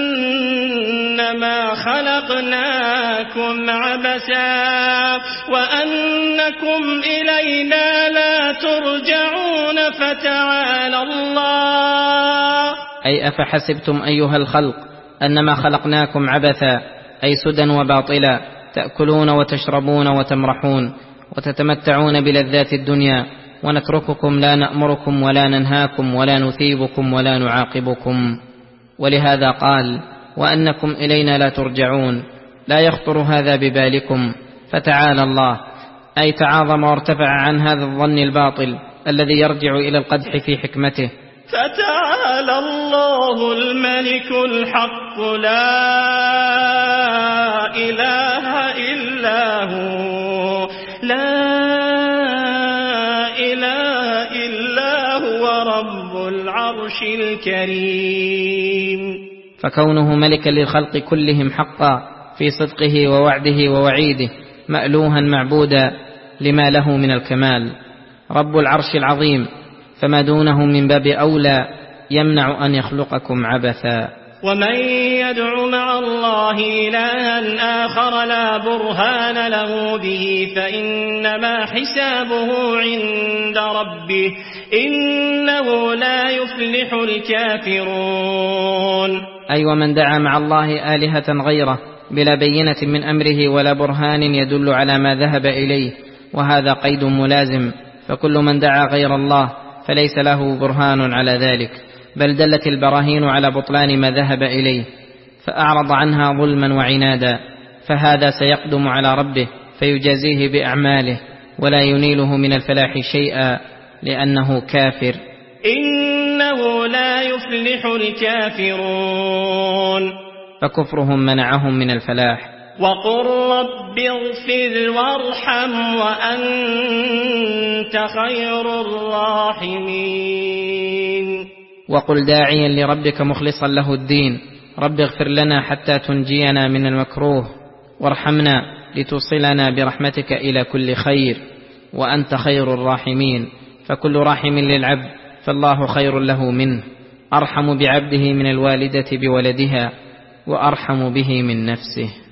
أنما خلقناكم عبثا وأنكم إلينا لا ترجعون فتعالى الله. أي أفحسبتم أيها الخلق أنما خلقناكم عبثا، أي سدى وباطلا، تأكلون وتشربون وتمرحون وتتمتعون بلذات الدنيا، ونترككم لا نأمركم ولا ننهاكم ولا نثيبكم ولا نعاقبكم. ولهذا قال: وأنكم إلينا لا ترجعون. لا يخطر هذا ببالكم، فتعالى الله، أي تعاظم وارتفع عن هذا الظن الباطل الذي يرجع إلى القدح في حكمته. فتعالى الله الملك الحق لا إله إلا هو، لا رب العرش الكريم. فكونه ملكا للخلق كلهم حقا في صدقه ووعده ووعيده، مألوها معبودا لما له من الكمال، رب العرش العظيم، فما دونه من باب أولى يمنع أن يخلقكم عبثا. ومن يدع مع الله إلها آخر لا برهان له به فإنما حسابه عند ربه إنه لا يفلح الكافرون. أي ومن دعا مع الله آلهة غيره بلا بينة من أمره ولا برهان يدل على ما ذهب إليه، وهذا قيد ملازم، فكل من دعا غير الله فليس له برهان على ذلك، بل دلت البراهين على بطلان ما ذهب إليه فأعرض عنها ظلما وعنادا، فهذا سيقدم على ربه فيجازيه بأعماله ولا ينيله من الفلاح شيئا لأنه كافر. إنه لا يفلح الكافرون، فكفرهم منعهم من الفلاح. وقل رب اغفر وارحم وأنت خير الراحمين. وقل داعيا لربك مخلصا له الدين: رب اغفر لنا حتى تنجينا من المكروه، وارحمنا لتوصلنا برحمتك إلى كل خير، وأنت خير الراحمين. فكل راحم للعبد فالله خير له منه، أرحم بعبده من الوالدة بولدها، وأرحم به من نفسه.